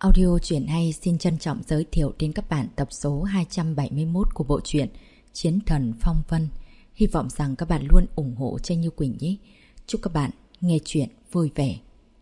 Audio truyện hay xin trân trọng giới thiệu đến các bạn tập số 271 của bộ truyện Chiến Thần Phong Vân. Hy vọng rằng các bạn luôn ủng hộ cho Như Quỳnh nhé. Chúc các bạn nghe truyện vui vẻ.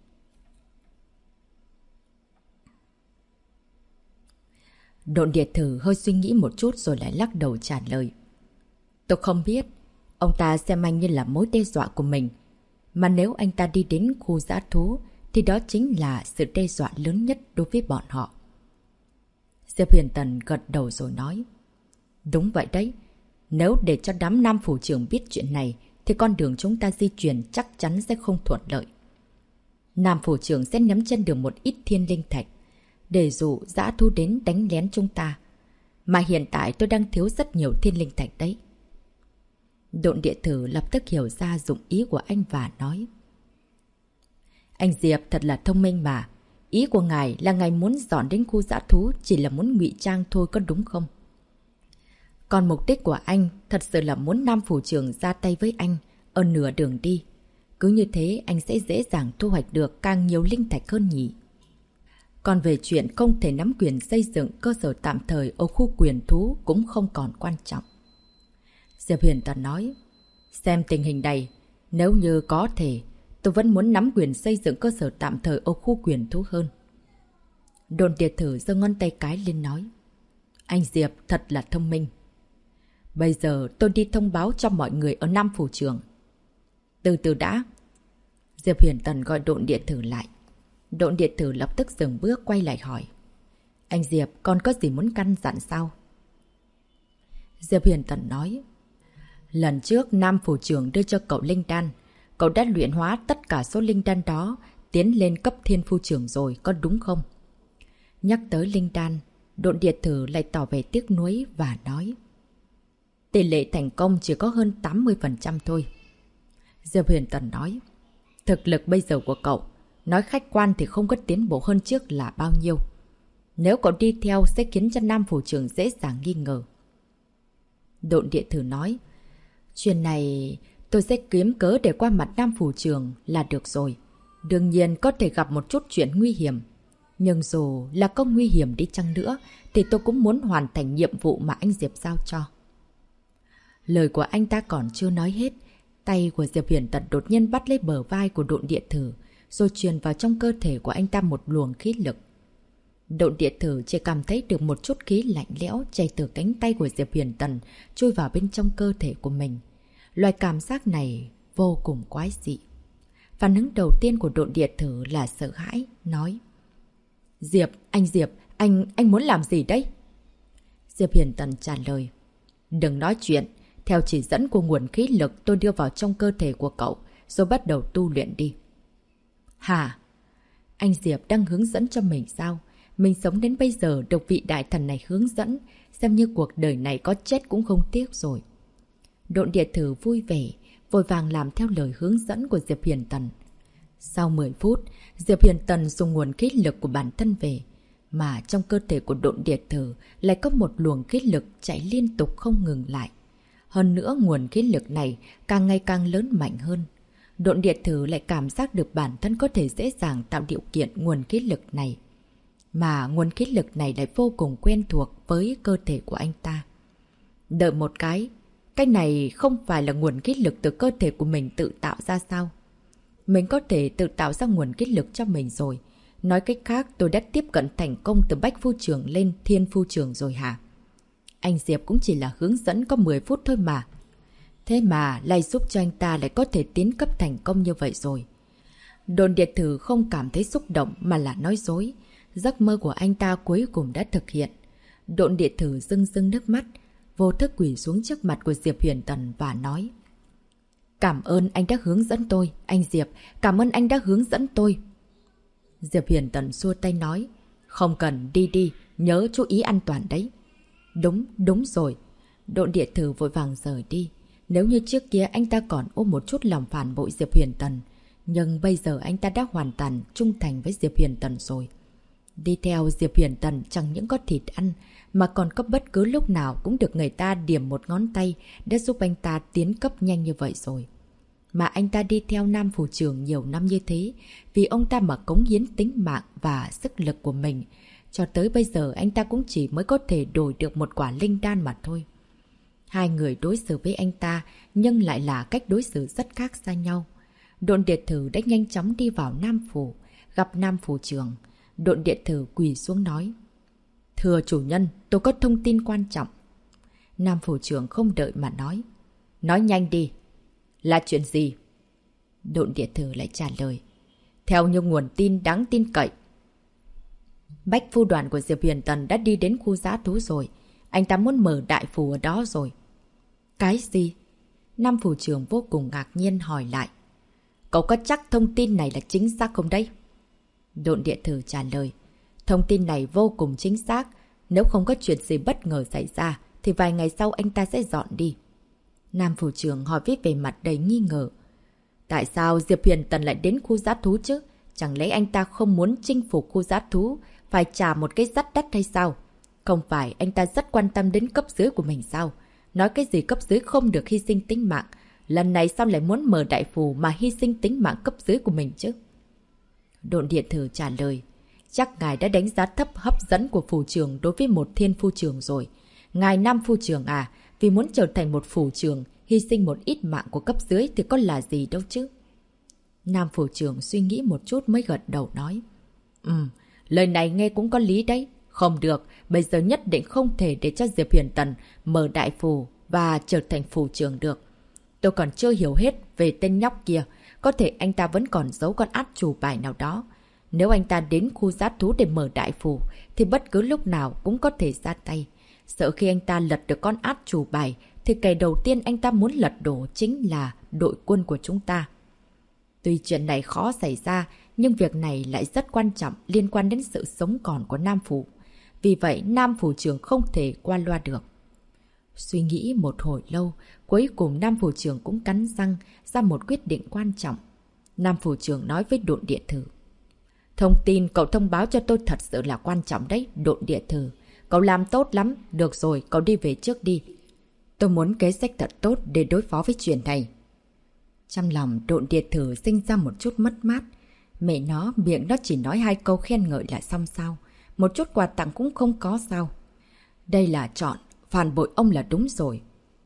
Độn Điệt Thử hơi suy nghĩ một chút rồi lại lắc đầu trả lời. Tôi không biết. Ông ta xem anh như là mối đe dọa của mình. Mà nếu anh ta đi đến khu dã thú thì đó chính là sự đe dọa lớn nhất đối với bọn họ. Diệp Huyền Tần gật đầu rồi nói. Đúng vậy đấy. Nếu để cho đám nam phủ trưởng biết chuyện này thì con đường chúng ta di chuyển chắc chắn sẽ không thuận lợi. Nam phủ trưởng sẽ nắm chân được một ít thiên linh thạch để dụ dã thú đến đánh lén chúng ta. Mà hiện tại tôi đang thiếu rất nhiều thiên linh thạch đấy. Độn Địa Thử lập tức hiểu ra dụng ý của anh và nói. Anh Diệp thật là thông minh mà. Ý của ngài là ngài muốn dọn đến khu dã thú chỉ là muốn ngụy trang thôi có đúng không? Còn mục đích của anh thật sự là muốn Nam phủ trưởng ra tay với anh ở nửa đường đi. Cứ như thế anh sẽ dễ dàng thu hoạch được càng nhiều linh thạch hơn nhỉ. Còn về chuyện không thể nắm quyền xây dựng cơ sở tạm thời ở khu quyền thú cũng không còn quan trọng. Diệp Huyền Tần nói. Xem tình hình này, nếu như có thể, tôi vẫn muốn nắm quyền xây dựng cơ sở tạm thời ở khu quyền thú hơn. Đồn Điệt Thử giơ ngón tay cái lên nói. Anh Diệp thật là thông minh. Bây giờ tôi đi thông báo cho mọi người ở Nam phủ trưởng. Từ từ đã. Diệp Huyền Tần gọi Độn Điệt Thử lại. Độn Điệt Thử lập tức dừng bước quay lại hỏi. Anh Diệp, con có gì muốn căn dặn sao? Diệp Huyền Tần nói. Lần trước Nam phủ trưởng đưa cho cậu linh đan. Cậu đã luyện hóa tất cả số linh đan đó tiến lên cấp thiên phu trưởng rồi, có đúng không? Nhắc tới linh đan, Độn Điệt Thử lại tỏ vẻ tiếc nuối và nói. Tỷ lệ thành công chỉ có hơn 80% thôi. Diệp Huyền Tần nói. Thực lực bây giờ của cậu, nói khách quan thì không có tiến bộ hơn trước là bao nhiêu. Nếu cậu đi theo sẽ khiến cho Nam phủ trưởng dễ dàng nghi ngờ. Độn Điệt Thử nói. Chuyện này tôi sẽ kiếm cớ để qua mặt Nam phủ trưởng là được rồi. Đương nhiên có thể gặp một chút chuyện nguy hiểm. Nhưng dù là có nguy hiểm đi chăng nữa thì tôi cũng muốn hoàn thành nhiệm vụ mà anh Diệp giao cho. Lời của anh ta còn chưa nói hết. Tay của Diệp Huyền Tần đột nhiên bắt lấy bờ vai của Độn Địa Thử rồi truyền vào trong cơ thể của anh ta một luồng khí lực. Độn Địa Thử chỉ cảm thấy được một chút khí lạnh lẽo chảy từ cánh tay của Diệp Huyền Tần chui vào bên trong cơ thể của mình. Loại cảm giác này vô cùng quái dị. Phản ứng đầu tiên của Độn Địa Thử là sợ hãi, nói. Diệp, anh muốn làm gì đấy? Diệp Huyền Tần trả lời. Đừng nói chuyện, theo chỉ dẫn của nguồn khí lực tôi đưa vào trong cơ thể của cậu, rồi bắt đầu tu luyện đi. Hả? Anh Diệp đang hướng dẫn cho mình sao? Mình sống đến bây giờ được vị đại thần này hướng dẫn, xem như cuộc đời này có chết cũng không tiếc rồi. Độn Địa Thử vui vẻ, vội vàng làm theo lời hướng dẫn của Diệp Huyền Tần. Sau 10 phút, Diệp Huyền Tần dùng nguồn khí lực của bản thân về, mà trong cơ thể của Độn Địa Thử lại có một luồng khí lực chạy liên tục không ngừng lại. Hơn nữa nguồn khí lực này càng ngày càng lớn mạnh hơn. Độn Địa Thử lại cảm giác được bản thân có thể dễ dàng tạo điều kiện nguồn khí lực này. Mà nguồn khí lực này lại vô cùng quen thuộc với cơ thể của anh ta. Đợi một cái này không phải là nguồn khí lực từ cơ thể của mình tự tạo ra sao? Mình có thể tự tạo ra nguồn khí lực cho mình rồi. Nói cách khác tôi đã tiếp cận thành công từ Bách Phu Trưởng lên Thiên Phu Trưởng rồi hả? Anh Diệp cũng chỉ là hướng dẫn có 10 phút thôi mà. Thế mà lại giúp cho anh ta lại có thể tiến cấp thành công như vậy rồi. Đồn Điệt Thử không cảm thấy xúc động mà là nói dối. Giấc mơ của anh ta cuối cùng đã thực hiện. Độn Địa Thử rưng rưng nước mắt, vô thức quỳ xuống trước mặt của Diệp Huyền Tần và nói. Cảm ơn anh đã hướng dẫn tôi, anh Diệp, cảm ơn anh đã hướng dẫn tôi. Diệp Huyền Tần xua tay nói. Không cần, đi, nhớ chú ý an toàn đấy. Đúng rồi. Độn Địa Thử vội vàng rời đi. Nếu như trước kia anh ta còn ôm một chút lòng phản bội Diệp Huyền Tần, nhưng bây giờ anh ta đã hoàn toàn trung thành với Diệp Huyền Tần rồi. Đi theo Diệp Huyền Tần chẳng những có thịt ăn, mà còn có bất cứ lúc nào cũng được người ta điểm một ngón tay để giúp anh ta tiến cấp nhanh như vậy rồi. Mà anh ta đi theo Nam Phủ Trưởng nhiều năm như thế, vì ông ta mà cống hiến tính mạng và sức lực của mình. Cho tới bây giờ anh ta cũng chỉ mới có thể đổi được một quả linh đan mà thôi. Hai người đối xử với anh ta, nhưng lại là cách đối xử rất khác xa nhau. Độn Điệt Thử đã nhanh chóng đi vào Nam Phủ, gặp Nam Phủ Trưởng. Độn Điệt Thử quỳ xuống nói: "Thưa chủ nhân, tôi có thông tin quan trọng." Nam Phủ Trưởng không đợi mà nói: "Nói nhanh đi." "Là chuyện gì?" Độn Điệt Thử lại trả lời: "Theo như nguồn tin đáng tin cậy, Bách Phu Đoàn của Diệp Huyền Tần đã đi đến khu dã thú rồi. Anh ta muốn mở đại phủ ở đó rồi." "Cái gì?" Nam Phủ Trưởng vô cùng ngạc nhiên hỏi lại: "Cậu có chắc thông tin này là chính xác không đấy?" Độn Điệt Thử trả lời: "Thông tin này vô cùng chính xác. Nếu không có chuyện gì bất ngờ xảy ra, thì vài ngày sau anh ta sẽ dọn đi." Nam Phủ Trưởng hỏi với vẻ mặt đầy nghi ngờ: "Tại sao Diệp Huyền Tần lại đến khu dã thú chứ? Chẳng lẽ anh ta không muốn chinh phục khu dã thú, phải trả một cái dắt đất hay sao? Không phải anh ta rất quan tâm đến cấp dưới của mình sao? Nói cái gì cấp dưới không được hy sinh tính mạng, lần này sao lại muốn mở đại phủ mà hy sinh tính mạng cấp dưới của mình chứ?" Độn Điệt Thử trả lời: "Chắc ngài đã đánh giá thấp hấp dẫn của phủ trưởng đối với một thiên phu trưởng rồi. Ngài Nam phu trưởng à, vì muốn trở thành một phủ trưởng, hy sinh một ít mạng của cấp dưới thì có là gì đâu chứ?" Nam phủ trưởng suy nghĩ một chút mới gật đầu nói: Lời này nghe cũng có lý đấy. Không được, bây giờ nhất định không thể để cho Diệp Huyền Tần mở đại phủ và trở thành phủ trưởng được. Tôi còn chưa hiểu hết về tên nhóc kia, có thể anh ta vẫn còn giấu con át chủ bài nào đó. Nếu anh ta đến khu dã thú để mở đại phủ, thì bất cứ lúc nào cũng có thể ra tay. Sợ khi anh ta lật được con át chủ bài, thì kẻ đầu tiên anh ta muốn lật đổ chính là đội quân của chúng ta. Tuy chuyện này khó xảy ra, nhưng việc này lại rất quan trọng, liên quan đến sự sống còn của Nam Phủ. Vì vậy, Nam Phủ trưởng không thể qua loa được. Suy nghĩ một hồi lâu, cuối cùng Nam Phủ trưởng cũng cắn răng ra một quyết định quan trọng. Nam Phủ trưởng nói với Độn Điệt Thử: "Thông tin cậu thông báo cho tôi thật sự là quan trọng đấy, Độn Điệt Thử. Cậu làm tốt lắm, được rồi, cậu đi về trước đi. Tôi muốn kế sách thật tốt để đối phó với chuyện này." Trong lòng Độn Điệt Thử sinh ra một chút mất mát. Mẹ nó, miệng nó chỉ nói 2 câu khen ngợi là xong sao? Một chút quà tặng cũng không có sao? Đây là chọn, phản bội ông là đúng rồi.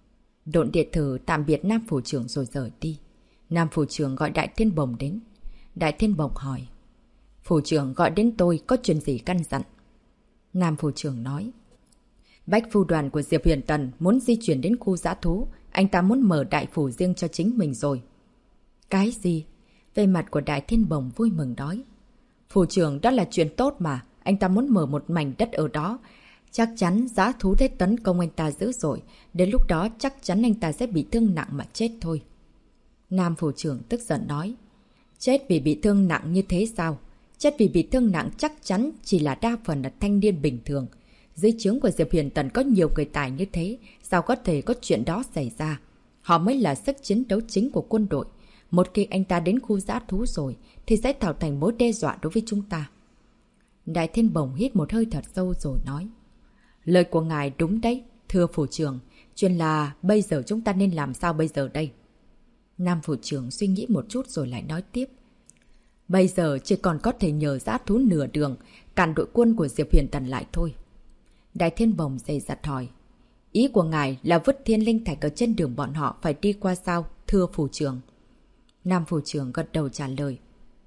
Độn Điệt Thử tạm biệt Nam Phủ trưởng rồi rời đi. Nam Phủ trưởng gọi Đại Thiên Bồng đến. Đại Thiên Bồng hỏi: "Phủ trưởng gọi đến tôi có chuyện gì căn dặn?" Nam Phủ trưởng nói: "Bách Phu Đoàn của Diệp Huyền Tần muốn di chuyển đến khu dã thú. Anh ta muốn mở đại phủ riêng cho chính mình rồi." "Cái gì?" Về mặt của Đại Thiên Bồng vui mừng nói: "Phủ trưởng, đó là chuyện tốt mà. Anh ta muốn mở một mảnh đất ở đó. Chắc chắn dã thú sẽ tấn công anh ta dữ dội. Đến lúc đó chắc chắn anh ta sẽ bị thương nặng mà chết thôi." Nam Phủ trưởng tức giận nói: "Chết vì bị thương nặng như thế sao? Chết vì bị thương nặng chắc chắn chỉ là đa phần là thanh niên bình thường. Dưới trướng của Diệp Huyền Tần có nhiều người tài như thế, sao có thể có chuyện đó xảy ra? Họ mới là sức chiến đấu chính của quân đội. Một khi anh ta đến khu dã thú rồi, thì sẽ tạo thành mối đe dọa đối với chúng ta." Đại Thiên Bồng hít một hơi thật sâu rồi nói: "Lời của ngài đúng đấy, thưa phủ trưởng. Chuyện là bây giờ chúng ta nên làm sao bây giờ đây?" Nam phủ trưởng suy nghĩ một chút rồi lại nói tiếp: "Bây giờ chỉ còn có thể nhờ dã thú nửa đường, cản đội quân của Diệp Huyền Tần lại thôi." Đại Thiên Bồng dày dặt hỏi: "Ý của ngài là vứt thiên linh thạch ở trên đường bọn họ phải đi qua sao, thưa phủ trưởng?" Nam phủ trưởng gật đầu trả lời: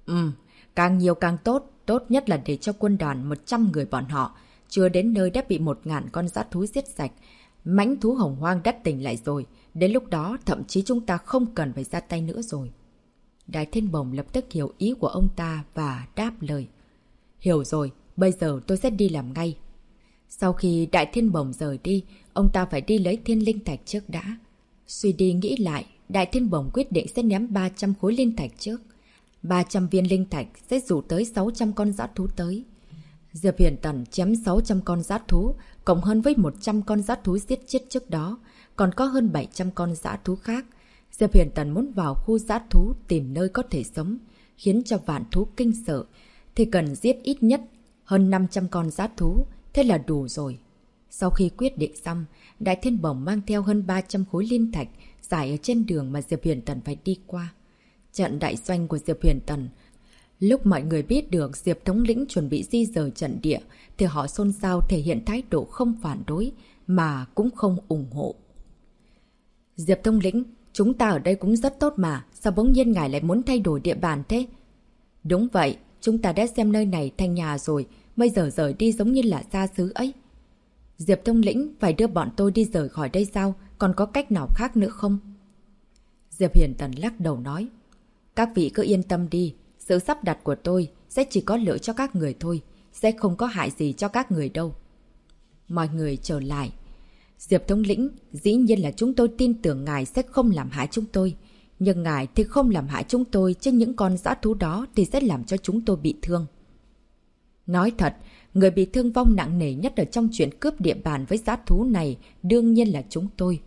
Càng nhiều càng tốt, tốt nhất là để cho quân đoàn 100 người bọn họ chưa đến nơi đã bị 1000 con dã thú giết sạch. Mãnh thú hồng hoang đã tỉnh lại rồi, đến lúc đó thậm chí chúng ta không cần phải ra tay nữa rồi." Đại Thiên Bồng lập tức hiểu ý của ông ta và đáp lời: "Hiểu rồi, bây giờ tôi sẽ đi làm ngay." Sau khi Đại Thiên Bồng rời đi, ông ta phải đi lấy thiên linh thạch trước đã. Suy đi nghĩ lại, Đại Thiên Bồng quyết định sẽ ném 300 khối linh thạch trước. 300 viên linh thạch sẽ dụ tới 600 con dã thú tới. Diệp Huyền Tần chém 600 con dã thú, cộng hơn với 100 con dã thú giết chết trước đó, còn có hơn 700 con dã thú khác. Diệp Huyền Tần muốn vào khu dã thú tìm nơi có thể sống, khiến cho vạn thú kinh sợ, thì cần giết ít nhất hơn 500 con dã thú, thế là đủ rồi. Sau khi quyết định xong, Đại Thiên Bổng mang theo hơn 300 khối linh thạch giải ở trên đường mà Diệp Huyền Tần phải đi qua. Trận đại doanh của Diệp Huyền Tần. Lúc mọi người biết được Diệp thống lĩnh chuẩn bị di rời trận địa, thì họ xôn xao thể hiện thái độ không phản đối, mà cũng không ủng hộ. Diệp thống lĩnh, chúng ta ở đây cũng rất tốt mà, sao bỗng nhiên ngài lại muốn thay đổi địa bàn thế? Đúng vậy, chúng ta đã xem nơi này thành nhà rồi, bây giờ rời đi giống như là xa xứ ấy. Diệp thống lĩnh phải đưa bọn tôi đi rời khỏi đây sao, còn có cách nào khác nữa không? Diệp Huyền Tần lắc đầu nói, các vị cứ yên tâm đi, sự sắp đặt của tôi sẽ chỉ có lợi cho các người thôi, sẽ không có hại gì cho các người đâu. Mọi người trở lại. Diệp thống lĩnh, dĩ nhiên là chúng tôi tin tưởng ngài sẽ không làm hại chúng tôi. Nhưng ngài thì không làm hại chúng tôi, chứ những con dã thú đó thì sẽ làm cho chúng tôi bị thương. Nói thật, người bị thương vong nặng nề nhất ở trong chuyện cướp địa bàn với dã thú này đương nhiên là chúng tôi.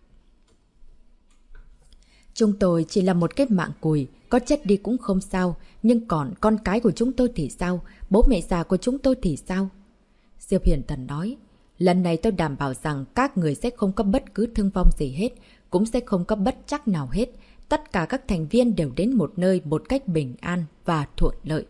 Chúng tôi chỉ là một cái mạng cùi, có chết đi cũng không sao, nhưng còn con cái của chúng tôi thì sao? Bố mẹ già của chúng tôi thì sao? Diệp Huyền Tần nói, lần này tôi đảm bảo rằng các người sẽ không có bất cứ thương vong gì hết, cũng sẽ không có bất trắc nào hết. Tất cả các thành viên đều đến một nơi một cách bình an và thuận lợi.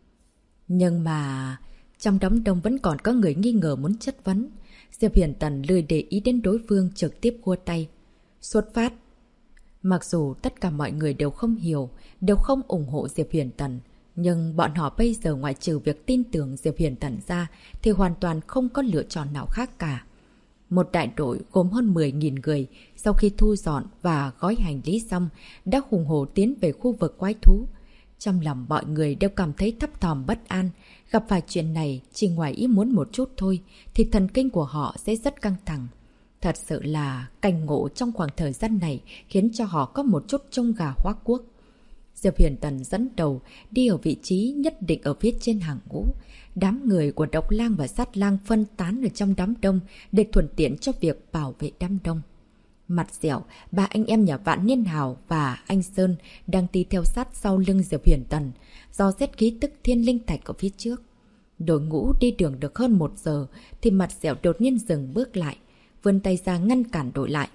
Nhưng mà trong đám đông vẫn còn có người nghi ngờ muốn chất vấn. Diệp Huyền Tần lười để ý đến đối phương, trực tiếp khua tay. Xuất phát. Mặc dù tất cả mọi người đều không hiểu, đều không ủng hộ Diệp Huyền Tần, nhưng bọn họ bây giờ ngoại trừ việc tin tưởng Diệp Huyền Tần ra thì hoàn toàn không có lựa chọn nào khác cả. Một đại đội gồm hơn 10.000 người sau khi thu dọn và gói hành lý xong đã hùng hổ tiến về khu vực quái thú. Trong lòng mọi người đều cảm thấy thấp thỏm bất an, gặp phải chuyện này chỉ ngoài ý muốn một chút thôi thì thần kinh của họ sẽ rất căng thẳng. Thật sự là cảnh ngộ trong khoảng thời gian này khiến cho họ có một chút trông gà hóa quốc. Diệp Huyền Tần dẫn đầu đi ở vị trí nhất định ở phía trên hàng ngũ. Đám người của Độc Lang và Sát Lang phân tán ở trong đám đông để thuận tiện cho việc bảo vệ đám đông. Mặt dẻo, ba anh em nhà Vạn Niên Hào và anh Sơn đang đi theo sát sau lưng Diệp Huyền Tần, do xét khí tức thiên linh thạch ở phía trước. Đội ngũ đi đường được hơn 1 giờ thì Mặt dẻo đột nhiên dừng bước lại, vươn tay ra ngăn cản đội lại.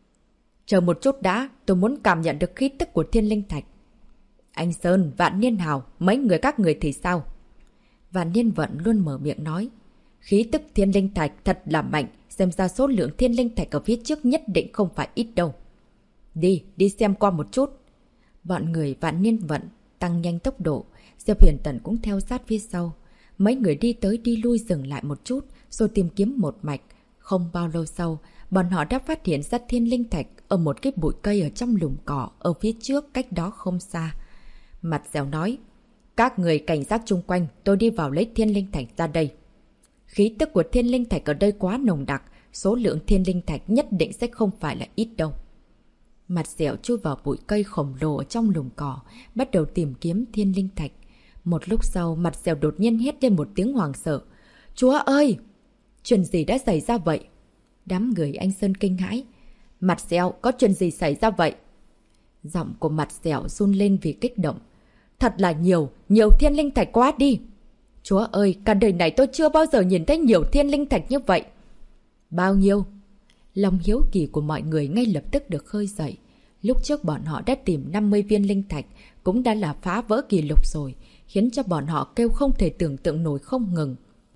Chờ một chút đã, tôi muốn cảm nhận được khí tức của thiên linh thạch. Anh Sơn, Vạn Niên Hào, mấy người các người thì sao? Vạn Niên Vận luôn mở miệng nói. Khí tức thiên linh thạch thật là mạnh, xem ra số lượng thiên linh thạch ở phía trước nhất định không phải ít đâu. Đi xem qua một chút. Bọn người Vạn Niên Vận tăng nhanh tốc độ, Diệp Huyền Tần cũng theo sát phía sau. Mấy người đi tới đi lui dừng lại một chút, rồi tìm kiếm một mạch. Không bao lâu sau, bọn họ đã phát hiện ra thiên linh thạch ở một cái bụi cây ở trong lùm cỏ ở phía trước cách đó không xa. Mặt dẻo nói, các người cảnh giác chung quanh, tôi đi vào lấy thiên linh thạch ra đây. Khí tức của thiên linh thạch ở đây quá nồng đặc, số lượng thiên linh thạch nhất định sẽ không phải là ít đâu. Mặt dẻo chui vào bụi cây khổng lồ ở trong lùm cỏ, bắt đầu tìm kiếm thiên linh thạch. Một lúc sau, mặt dẻo đột nhiên hét lên một tiếng hoảng sợ. Chúa ơi! Chuyện gì đã xảy ra vậy? Đám người anh Sơn kinh hãi. Mặt dẻo, có chuyện gì xảy ra vậy? Giọng của mặt dẻo run lên vì kích động. Thật là nhiều thiên linh thạch quá đi. Chúa ơi, cả đời này tôi chưa bao giờ nhìn thấy nhiều thiên linh thạch như vậy. Bao nhiêu? Lòng hiếu kỳ của mọi người ngay lập tức được khơi dậy. Lúc trước bọn họ đã tìm 50 viên linh thạch, cũng đã là phá vỡ kỷ lục rồi, khiến cho bọn họ kêu không thể tưởng tượng nổi không ngừng.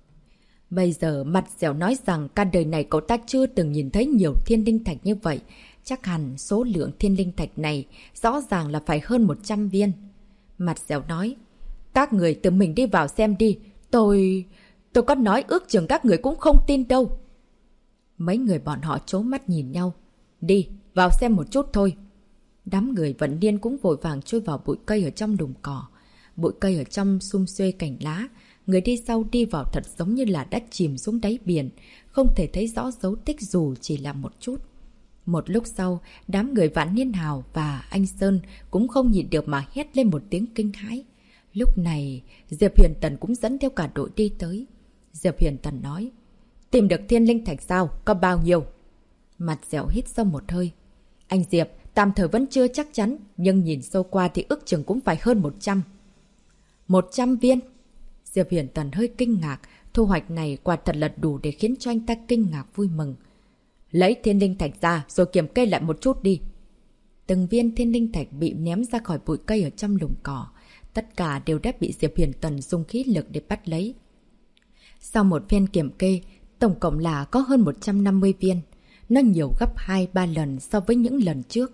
Bây giờ mặt dẻo nói rằng cả đời này cậu ta chưa từng nhìn thấy nhiều thiên linh thạch như vậy. Chắc hẳn số lượng thiên linh thạch này rõ ràng là phải hơn 100 viên. Mặt dẻo nói, các người tự mình đi vào xem đi. Tôi có nói ước chừng các người cũng không tin đâu. Mấy người bọn họ trố mắt nhìn nhau. Đi, vào xem một chút thôi. Đám người Vận Niên cũng vội vàng chui vào bụi cây ở trong đùm cỏ. Bụi cây ở trong sum xuê cành lá. Người đi sau đi vào thật giống như là đã chìm xuống đáy biển, không thể thấy rõ dấu tích dù chỉ là một chút. Một lúc sau, đám người Vạn Niên Hào và anh Sơn cũng không nhịn được mà hét lên một tiếng kinh hãi. Lúc này, Diệp Huyền Tần cũng dẫn theo cả đội đi tới. Diệp Huyền Tần nói, tìm được thiên linh thạch sao? Có bao nhiêu? Mặt dẻo hít sâu một hơi. Anh Diệp, tạm thời vẫn chưa chắc chắn, nhưng nhìn sâu qua thì ước chừng cũng phải hơn 100. 100 viên? Diệp Huyền Tần hơi kinh ngạc, Thu hoạch này quả thật là đủ để khiến cho anh ta kinh ngạc vui mừng. Lấy thiên linh thạch ra rồi kiểm kê lại một chút đi. Từng viên thiên linh thạch bị ném ra khỏi bụi cây ở trong lùm cỏ. Tất cả đều đã bị Diệp Huyền Tần dùng khí lực để bắt lấy. Sau một phiên kiểm kê, tổng cộng là có hơn 150 viên. Nó nhiều gấp 2-3 lần so với những lần trước.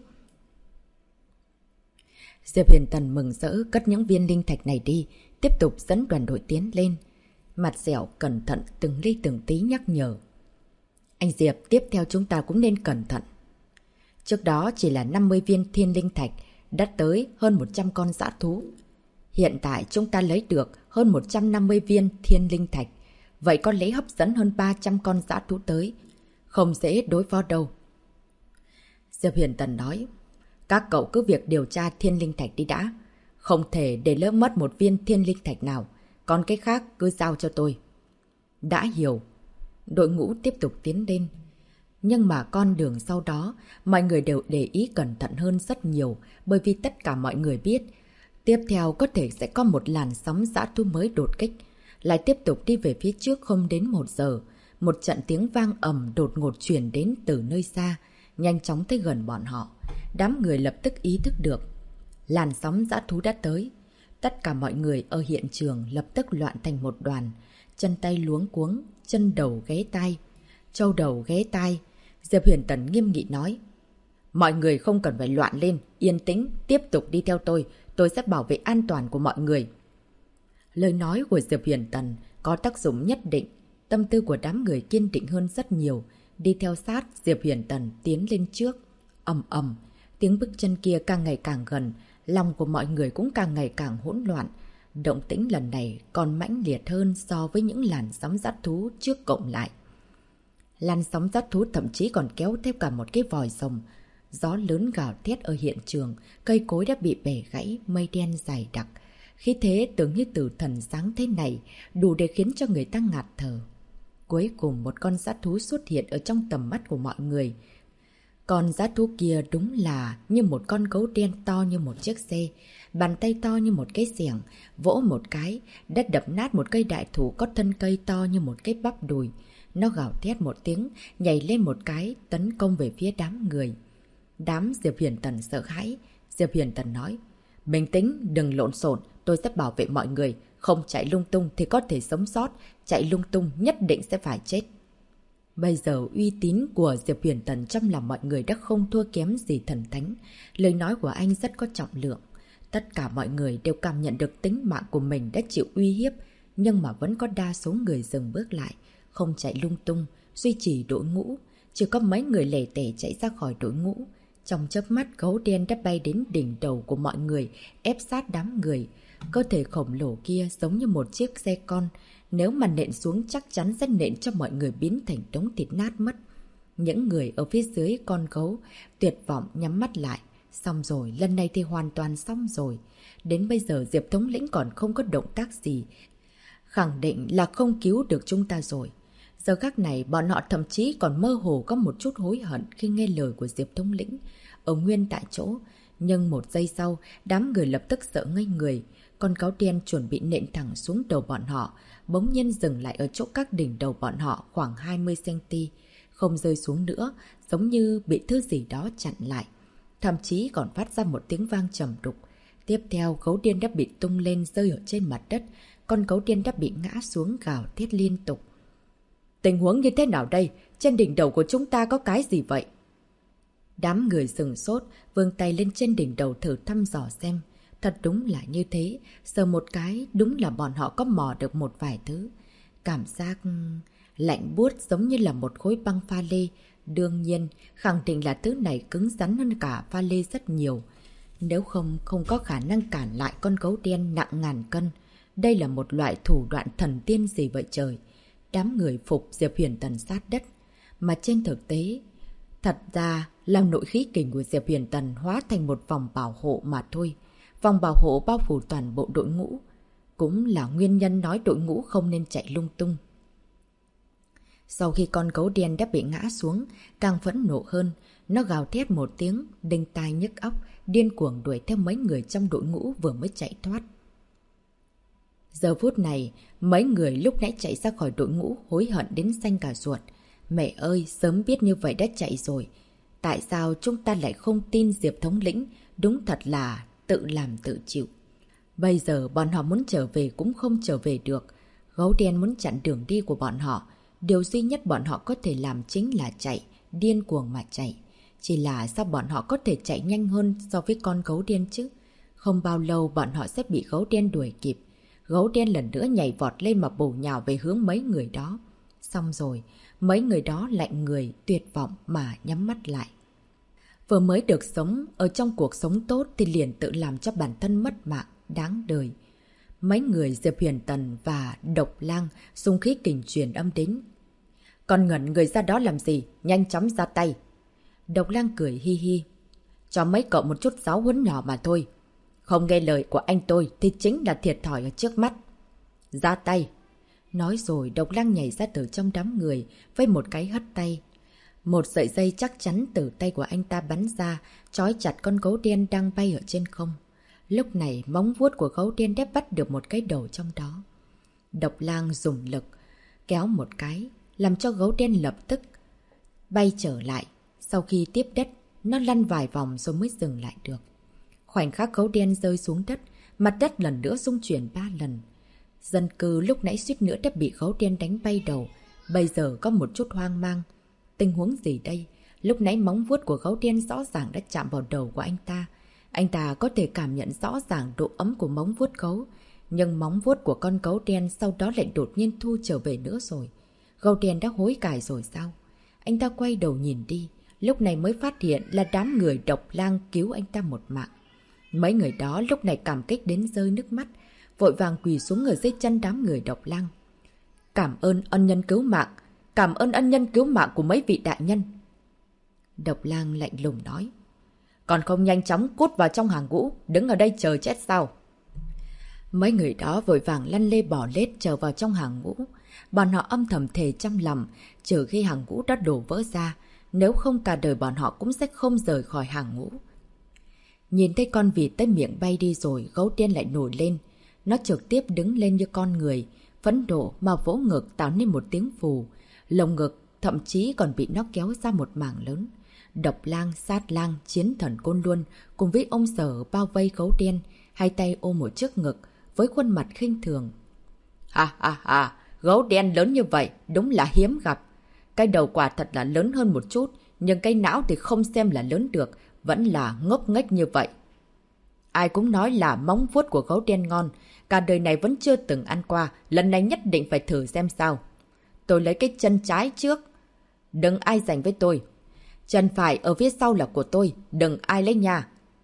Diệp Huyền Tần mừng rỡ cất những viên linh thạch này đi, tiếp tục dẫn đoàn đội tiến lên. Mặt dẻo cẩn thận từng ly từng tí nhắc nhở. Anh Diệp, tiếp theo chúng ta cũng nên cẩn thận. Trước đó chỉ là 50 viên thiên linh thạch, đã tới hơn 100 con dã thú. Hiện tại chúng ta lấy được hơn 150 viên thiên linh thạch. Vậy có lẽ hấp dẫn hơn 300 con dã thú tới. Không dễ đối phó đâu. Diệp Huyền Tần nói. Các cậu cứ việc điều tra thiên linh thạch đi đã. Không thể để lỡ mất một viên thiên linh thạch nào. Còn cái khác cứ giao cho tôi. Đã hiểu. Đội ngũ tiếp tục tiến lên. Nhưng mà con đường sau đó, mọi người đều để ý cẩn thận hơn rất nhiều. Bởi vì tất cả mọi người biết, tiếp theo có thể sẽ có một làn sóng dã thú mới đột kích. Lại tiếp tục đi về phía trước không đến 1 giờ. Một trận tiếng vang ầm đột ngột truyền đến từ nơi xa, nhanh chóng tới gần bọn họ. Đám người lập tức ý thức được. Làn sóng dã thú đã tới. Tất cả mọi người ở hiện trường lập tức loạn thành một đoàn. Chân tay luống cuống, chân đầu ghé tai. Châu đầu ghé tai. Diệp Huyền Tần nghiêm nghị nói. Mọi người không cần phải loạn lên, yên tĩnh, tiếp tục đi theo tôi sẽ bảo vệ an toàn của mọi người. Lời nói của Diệp Huyền Tần có tác dụng nhất định. Tâm tư của đám người kiên định hơn rất nhiều. Đi theo sát, Diệp Huyền Tần tiến lên trước. Ầm ầm, tiếng bước chân kia càng ngày càng gần. Lòng của mọi người cũng càng ngày càng hỗn loạn. Động tĩnh lần này còn mãnh liệt hơn so với những làn sóng dã thú trước cộng lại. Làn sóng dã thú thậm chí còn kéo theo cả một cái vòi rồng. Gió lớn gào thét ở hiện trường, cây cối đã bị bẻ gãy, mây đen dày đặc. Khí thế tưởng như tử thần sáng thế này, đủ để khiến cho người ta ngạt thở. Cuối cùng một con dã thú xuất hiện ở trong tầm mắt của mọi người. Con dã thú kia đúng là như một con gấu đen to như một chiếc xe, bàn tay to như một cái xẻng, vỗ một cái, đã đập nát một cây đại thụ có thân cây to như một cái bắp đùi. Nó gào thét một tiếng, nhảy lên một cái, tấn công về phía đám người. Đám Diệp Huyền Tần sợ hãi. Diệp Huyền Tần nói, bình tĩnh, đừng lộn xộn, tôi sẽ bảo vệ mọi người. Không chạy lung tung thì có thể sống sót, chạy lung tung nhất định sẽ phải chết. Bây giờ uy tín của Diệp Huyền Tần trong lòng mọi người đã không thua kém gì thần thánh. Lời nói của anh rất có trọng lượng. Tất cả mọi người đều cảm nhận được tính mạng của mình đã chịu uy hiếp, nhưng mà vẫn có đa số người dừng bước lại, không chạy lung tung, duy trì đội ngũ. Chỉ có mấy người lẻ tẻ chạy ra khỏi đội ngũ. Trong chớp mắt, gấu đen đã bay đến đỉnh đầu của mọi người, ép sát đám người. Cơ thể khổng lồ kia giống như một chiếc xe con. Nếu mà nện xuống chắc chắn sẽ nện cho mọi người biến thành đống thịt nát mất. Những người ở phía dưới con gấu tuyệt vọng nhắm mắt lại. Xong rồi, lần này thì hoàn toàn xong rồi. Đến bây giờ Diệp thống lĩnh còn không có động tác gì. Khẳng định là không cứu được chúng ta rồi. Giờ khắc này bọn họ thậm chí còn mơ hồ có một chút hối hận khi nghe lời của Diệp thống lĩnh. Ở nguyên tại chỗ. Nhưng một giây sau, đám người lập tức sợ ngây người. Con cáo đen chuẩn bị nện thẳng xuống đầu bọn họ. Bỗng nhiên dừng lại ở chỗ các đỉnh đầu bọn họ khoảng 20cm. Không rơi xuống nữa, giống như bị thứ gì đó chặn lại. Thậm chí còn phát ra một tiếng vang trầm đục. Tiếp theo, gấu điên đã bị tung lên rơi ở trên mặt đất. Con gấu điên đã bị ngã xuống gào thét liên tục. Tình huống như thế nào đây? Trên đỉnh đầu của chúng ta có cái gì vậy? Đám người sừng sốt, vươn tay lên trên đỉnh đầu thử thăm dò xem. Thật đúng là như thế, sờ một cái đúng là bọn họ có mò được một vài thứ. Cảm giác lạnh buốt giống như là một khối băng pha lê. Đương nhiên, khẳng định là thứ này cứng rắn hơn cả pha lê rất nhiều. Nếu không có khả năng cản lại con gấu đen nặng ngàn cân. Đây là một loại thủ đoạn thần tiên gì vậy trời. Đám người phục Diệp Huyền Tần sát đất. Mà trên thực tế, thật ra là nội khí kình của Diệp Huyền Tần hóa thành một vòng bảo hộ mà thôi. Vòng bảo hộ bao phủ toàn bộ đội ngũ. Cũng là nguyên nhân nói đội ngũ không nên chạy lung tung. Sau khi con gấu đen đã bị ngã xuống, càng phẫn nộ hơn. Nó gào thét một tiếng, đinh tai nhức óc, điên cuồng đuổi theo mấy người trong đội ngũ vừa mới chạy thoát. Giờ phút này, mấy người lúc nãy chạy ra khỏi đội ngũ hối hận đến xanh cả ruột. Mẹ ơi, sớm biết như vậy đã chạy rồi. Tại sao chúng ta lại không tin Diệp thống lĩnh? Đúng thật là tự làm tự chịu. Bây giờ bọn họ muốn trở về cũng không trở về được. Gấu đen muốn chặn đường đi của bọn họ. Điều duy nhất bọn họ có thể làm chính là chạy, điên cuồng mà chạy. Chỉ là sao bọn họ có thể chạy nhanh hơn so với con gấu đen chứ? Không bao lâu bọn họ sẽ bị gấu đen đuổi kịp. Gấu đen lần nữa nhảy vọt lên mà bổ nhào về hướng mấy người đó. Xong rồi, mấy người đó lạnh người, tuyệt vọng mà nhắm mắt lại. Vừa mới được sống ở trong cuộc sống tốt thì liền tự làm cho bản thân mất mạng, đáng đời. Mấy người Diệp Huyền Tần và Độc Lang dùng khí kình truyền âm đến. Còn ngẩn người ra đó làm gì? Nhanh chóng ra tay. Độc Lang cười hi hi. Cho mấy cậu một chút giáo huấn nhỏ mà thôi. Không nghe lời của anh tôi thì chính là thiệt thòi ở trước mắt. Ra tay. Nói rồi Độc Lang nhảy ra từ trong đám người với một cái hất tay. Một sợi dây chắc chắn từ tay của anh ta bắn ra, trói chặt con gấu đen đang bay ở trên không. Lúc này móng vuốt của gấu đen đã bắt được một cái đầu trong đó. Độc Lang dùng lực kéo một cái, làm cho gấu đen lập tức bay trở lại. Sau khi tiếp đất, nó lăn vài vòng rồi mới dừng lại được. Khoảnh khắc gấu đen rơi xuống đất, mặt đất lần nữa rung chuyển 3 lần. Dân cư lúc nãy suýt nữa đã bị gấu đen đánh bay đầu, bây giờ có một chút hoang mang. Tình huống gì đây? Lúc nãy móng vuốt của gấu đen rõ ràng đã chạm vào đầu của anh ta. Anh ta có thể cảm nhận rõ ràng độ ấm của móng vuốt gấu. Nhưng móng vuốt của con gấu đen sau đó lại đột nhiên thu trở về nữa rồi. Gấu đen đã hối cải rồi sao? Anh ta quay đầu nhìn đi. Lúc này mới phát hiện là đám người Độc Lang cứu anh ta một mạng. Mấy người đó lúc này cảm kích đến rơi nước mắt, vội vàng quỳ xuống ở dưới chân đám người Độc Lang. Cảm ơn ân nhân cứu mạng. Cảm ơn ân nhân cứu mạng của mấy vị đại nhân. Độc Lang lạnh lùng nói. Còn không nhanh chóng cút vào trong hàng ngũ, đứng ở đây chờ chết sao? Mấy người đó vội vàng lăn lê bỏ lết chờ vào trong hàng ngũ. Bọn họ âm thầm thề trong lòng, trừ khi hàng ngũ đã đổ vỡ ra, nếu không cả đời bọn họ cũng sẽ không rời khỏi hàng ngũ. Nhìn thấy con vịt tới miệng bay đi rồi, gấu đen lại nổi lên. Nó trực tiếp đứng lên như con người, phẫn nộ mà vỗ ngực tạo nên một tiếng phù. Lồng ngực thậm chí còn bị nó kéo ra một mảng lớn. Độc Lang, Sát Lang, Chiến Thần Côn Luân cùng với ông Sở bao vây gấu đen, hai tay ôm một chiếc ngực với khuôn mặt khinh thường. Ha ha ha, gấu đen lớn như vậy đúng là hiếm gặp. Cái đầu quả thật là lớn hơn một chút, nhưng cái não thì không xem là lớn được, vẫn là ngốc nghếch như vậy. Ai cũng nói là móng vuốt của gấu đen ngon, cả đời này vẫn chưa từng ăn qua, lần này nhất định phải thử xem sao. Tôi lấy cái chân trái trước. Đừng ai giành với tôi. Chân phải ở phía sau là của tôi, đừng ai lấy nha.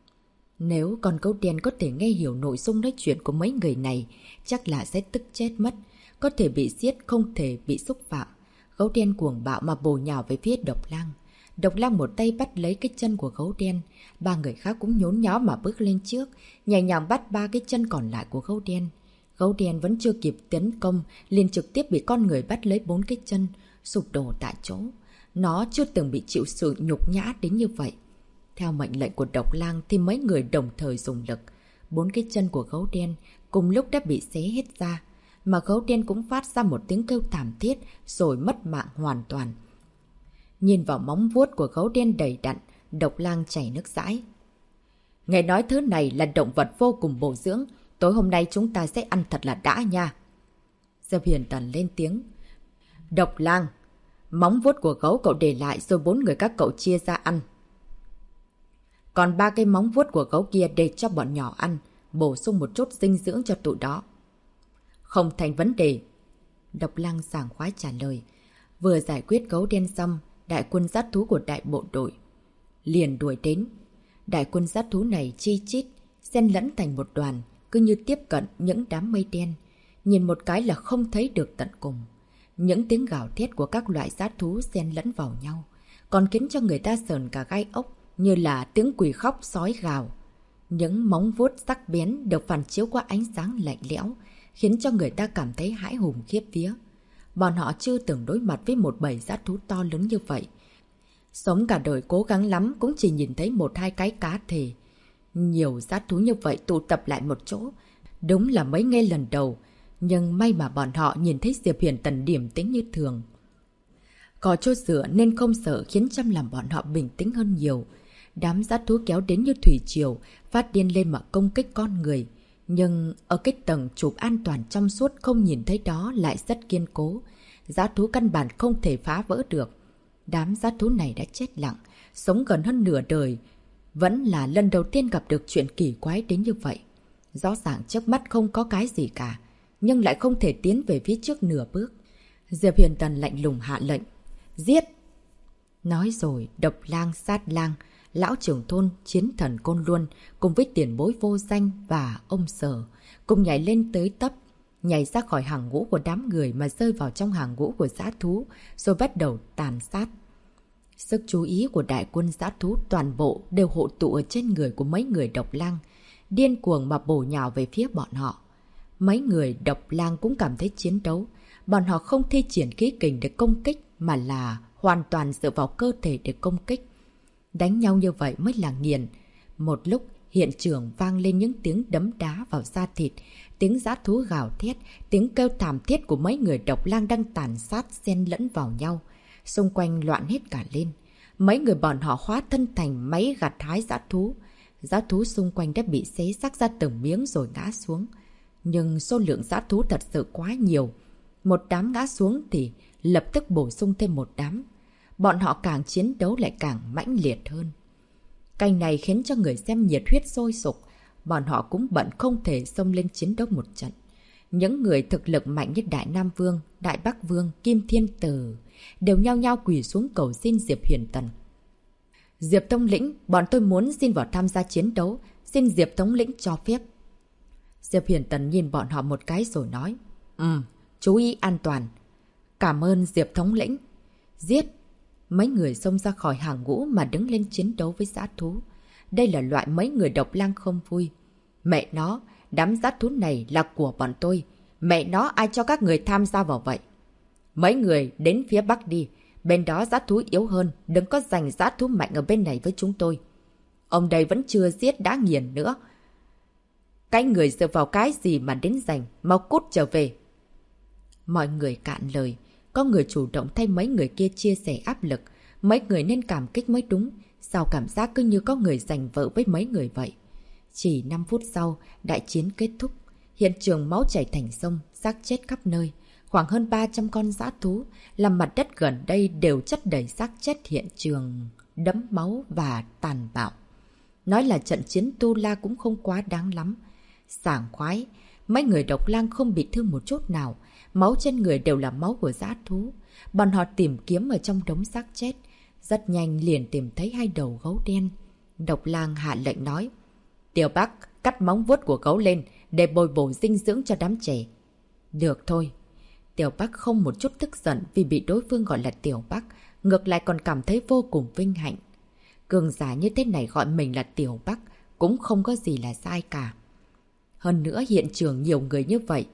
Nếu con gấu đen có thể nghe hiểu nội dung nói chuyện của mấy người này, chắc là sẽ tức chết mất. Có thể bị giết, không thể bị xúc phạm. Gấu đen cuồng bạo mà bổ nhào về phía Độc Lang. Độc Lang một tay bắt lấy cái chân của gấu đen. Ba người khác cũng nhốn nháo mà bước lên trước, nhẹ nhàng bắt ba cái chân còn lại của gấu đen. Gấu đen vẫn chưa kịp tấn công, liền trực tiếp bị con người bắt lấy 4 cái chân, sụp đổ tại chỗ. Nó chưa từng bị chịu sự nhục nhã đến như vậy. Theo mệnh lệnh của Độc Lang thì mấy người đồng thời dùng lực. 4 cái chân của gấu đen cùng lúc đã bị xé hết ra. Mà gấu đen cũng phát ra một tiếng kêu thảm thiết rồi mất mạng hoàn toàn. Nhìn vào móng vuốt của gấu đen đầy đặn, Độc Lang chảy nước dãi. Nghe nói thứ này là động vật vô cùng bổ dưỡng. Tối hôm nay chúng ta sẽ ăn thật là đã nha. Diệp Huyền Tần lên tiếng. Độc Lang, móng vuốt của gấu cậu để lại rồi 4 người các cậu chia ra ăn. Còn 3 cái móng vuốt của gấu kia để cho bọn nhỏ ăn, bổ sung một chút dinh dưỡng cho tụi đó. Không thành vấn đề. Độc Lang sảng khoái trả lời. Vừa giải quyết gấu đen xong, đại quân dắt thú của đại bộ đội liền đuổi đến. Đại quân dắt thú này chi chít, xen lẫn thành một đoàn, cứ như tiếp cận những đám mây đen. Nhìn một cái là không thấy được tận cùng. Những tiếng gào thét của các loại dắt thú xen lẫn vào nhau, còn khiến cho người ta sờn cả gai ốc, như là tiếng quỷ khóc sói gào. Những móng vuốt sắc bén được phản chiếu qua ánh sáng lạnh lẽo, khiến cho người ta cảm thấy hãi hùng khiếp vía. Bọn họ chưa từng đối mặt với một bầy dã thú to lớn như vậy. Sống cả đời cố gắng lắm cũng chỉ nhìn thấy 1-2 cái cá thể. Nhiều dã thú như vậy tụ tập lại một chỗ, đúng là mới nghe lần đầu. Nhưng may mà bọn họ nhìn thấy Diệp Huyền Tần điềm tĩnh như thường. Có chỗ dựa nên không sợ khiến Trâm làm bọn họ bình tĩnh hơn nhiều. Đám dã thú kéo đến như thủy triều, phát điên lên mà công kích con người. Nhưng ở cái tầng chụp an toàn trong suốt không nhìn thấy đó lại rất kiên cố. Dã thú căn bản không thể phá vỡ được. Đám dã thú này đã chết lặng, sống gần hơn nửa đời. Vẫn là lần đầu tiên gặp được chuyện kỳ quái đến như vậy. Rõ ràng trước mắt không có cái gì cả, nhưng lại không thể tiến về phía trước nửa bước. Diệp Huyền Tần lạnh lùng hạ lệnh. Giết! Nói rồi, độc lang sát lang, lão trưởng thôn, chiến thần Côn Luân, cùng với tiền bối vô danh và ông Sở, cùng nhảy lên tới tấp, nhảy ra khỏi hàng ngũ của đám người mà rơi vào trong hàng ngũ của dã thú, rồi bắt đầu tàn sát. Sức chú ý của đại quân dã thú toàn bộ đều hộ tụ ở trên người của mấy người độc lang, điên cuồng mà bổ nhào về phía bọn họ. Mấy người độc lang cũng cảm thấy chiến đấu, bọn họ không thi triển khí kình để công kích mà là hoàn toàn dựa vào cơ thể để công kích. Đánh nhau như vậy mới là nghiền. Một lúc, hiện trường vang lên những tiếng đấm đá vào da thịt, tiếng dã thú gào thét, tiếng kêu thảm thiết của mấy người độc lang đang tàn sát xen lẫn vào nhau. Xung quanh loạn hết cả lên. Mấy người bọn họ hóa thân thành máy gặt hái dã thú. Dã thú xung quanh đã bị xé xác ra từng miếng rồi ngã xuống. Nhưng số lượng dã thú thật sự quá nhiều. Một đám ngã xuống thì lập tức bổ sung thêm một đám. Bọn họ càng chiến đấu lại càng mãnh liệt hơn. Cảnh này khiến cho người xem nhiệt huyết sôi sục. Bọn họ cũng bận không thể xông lên chiến đấu một trận. Những người thực lực mạnh như Đại Nam Vương, Đại Bắc Vương, Kim Thiên Tử đều nhao nhao quỳ xuống cầu xin Diệp Huyền Tần. Diệp Thống lĩnh, bọn tôi muốn xin vào tham gia chiến đấu, xin Diệp Thống lĩnh cho phép. Diệp Huyền Tần nhìn bọn họ một cái rồi nói. Chú ý an toàn. Cảm ơn Diệp Thống lĩnh. Giết! Mấy người xông ra khỏi hàng ngũ mà đứng lên chiến đấu với dã thú. Đây là loại mấy người độc lang không vui. Mẹ nó, đám dã thú này là của bọn tôi. Mẹ nó, ai cho các người tham gia vào vậy? Mấy người đến phía Bắc đi. Bên đó dã thú yếu hơn. Đừng có giành dã thú mạnh ở bên này với chúng tôi. Ông đây vẫn chưa giết đã nghiền nữa. Cái người dựa vào cái gì mà đến giành? Mau cút trở về. Mọi người cạn lời. Có người chủ động thay mấy người kia chia sẻ áp lực. Mấy người nên cảm kích mới đúng. Sao cảm giác cứ như có người giành vợ với mấy người vậy? Chỉ 5 phút sau, đại chiến kết thúc. Hiện trường máu chảy thành sông, xác chết khắp nơi. Khoảng hơn 300 con dã thú, làm mặt đất gần đây đều chất đầy xác chết hiện trường, đẫm máu và tàn bạo. Nói là trận chiến Tu La cũng không quá đáng lắm. Sảng khoái, mấy người độc lang không bị thương một chút nào. Máu trên người đều là máu của dã thú. Bọn họ tìm kiếm ở trong đống xác chết. Rất nhanh liền tìm thấy 2 đầu gấu đen. Độc lang hạ lệnh nói. Tiểu Bắc, cắt móng vuốt của gấu lên để bồi bổ dinh dưỡng cho đám trẻ. Được thôi. Tiểu Bắc không một chút tức giận vì bị đối phương gọi là Tiểu Bắc. Ngược lại còn cảm thấy vô cùng vinh hạnh. Cường giả như thế này gọi mình là Tiểu Bắc cũng không có gì là sai cả. Hơn nữa hiện trường nhiều người như vậy.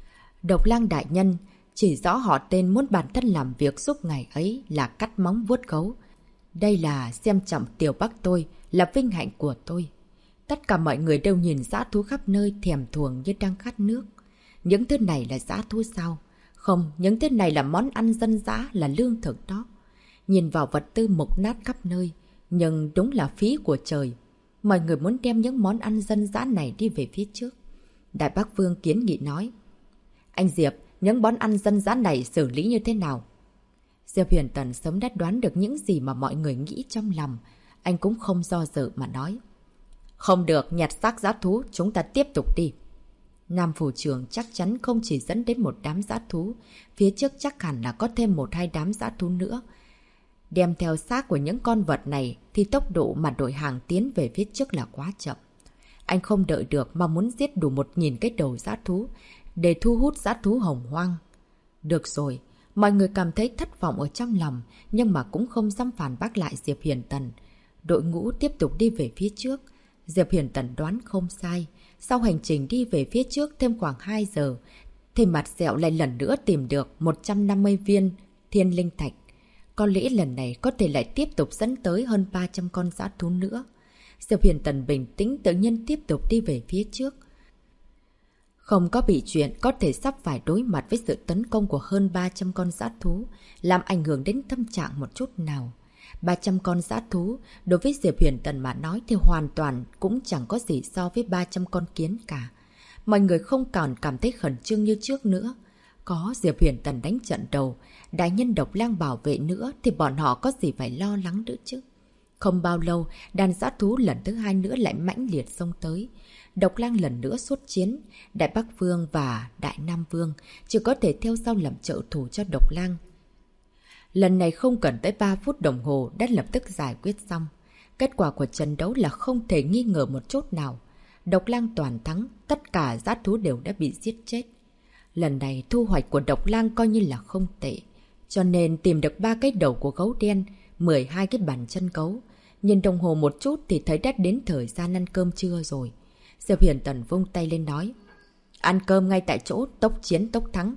Độc lang đại nhân chỉ rõ họ tên muốn bản thân làm việc giúp ngày ấy là cắt móng vuốt gấu. Đây là xem trọng Tiểu Bắc tôi, là vinh hạnh của tôi. Tất cả mọi người đều nhìn dã thú khắp nơi thèm thuồng như đang khát nước. Những thứ này là dã thú sao? Không, những thứ này là món ăn dân dã, là lương thực đó. Nhìn vào vật tư mục nát khắp nơi, nhưng đúng là phí của trời. Mọi người muốn đem những món ăn dân dã này đi về phía trước. Đại Bắc Vương kiến nghị nói. Anh Diệp, những món ăn dân dã này xử lý như thế nào? Diệp Huyền Tần sớm đã đoán được những gì mà mọi người nghĩ trong lòng. Anh cũng không do dự mà nói. Không được, nhặt xác dã thú, chúng ta tiếp tục đi. Nam phủ trưởng chắc chắn không chỉ dẫn đến một đám dã thú. Phía trước chắc hẳn là có thêm 1-2 đám dã thú nữa. Đem theo xác của những con vật này thì tốc độ mà đội hàng tiến về phía trước là quá chậm. Anh không đợi được mà muốn giết đủ 1000 cái đầu dã thú để thu hút dã thú hồng hoang. Được rồi, mọi người cảm thấy thất vọng ở trong lòng nhưng mà cũng không dám phản bác lại Diệp Huyền Tần. Đội ngũ tiếp tục đi về phía trước. Diệp Huyền Tần đoán không sai. Sau hành trình đi về phía trước thêm khoảng 2 giờ thì mặt sẹo lại lần nữa tìm được 150 viên thiên linh thạch. Có lẽ lần này có thể lại tiếp tục dẫn tới hơn 300 con dã thú nữa. Diệp Huyền Tần bình tĩnh tự nhiên tiếp tục đi về phía trước. Không có bị chuyện có thể sắp phải đối mặt với sự tấn công của hơn 300 con dã thú, làm ảnh hưởng đến tâm trạng một chút nào. 300 con dã thú, đối với Diệp Huyền Tần mà nói thì hoàn toàn cũng chẳng có gì so với 300 con kiến cả. Mọi người không còn cảm thấy khẩn trương như trước nữa. Có Diệp Huyền Tần đánh trận đầu, đại nhân độc lang bảo vệ nữa thì bọn họ có gì phải lo lắng nữa chứ. Không bao lâu, đàn dã thú lần thứ 2 nữa lại mãnh liệt xông tới. Độc lang lần nữa xuất chiến, Đại Bắc Vương và Đại Nam Vương chỉ có thể theo sau làm trợ thủ cho Độc lang. Lần này không cần tới 3 phút đồng hồ đã lập tức giải quyết xong. Kết quả của trận đấu là không thể nghi ngờ một chút nào. Độc lang toàn thắng, tất cả dã thú đều đã bị giết chết. Lần này thu hoạch của Độc lang coi như là không tệ. Cho nên tìm được 3 cái đầu của gấu đen, 12 cái bàn chân gấu. Nhìn đồng hồ một chút thì thấy đã đến thời gian ăn cơm trưa rồi. Diệp Huyền Tần vung tay lên nói. Ăn cơm ngay tại chỗ, tốc chiến tốc thắng.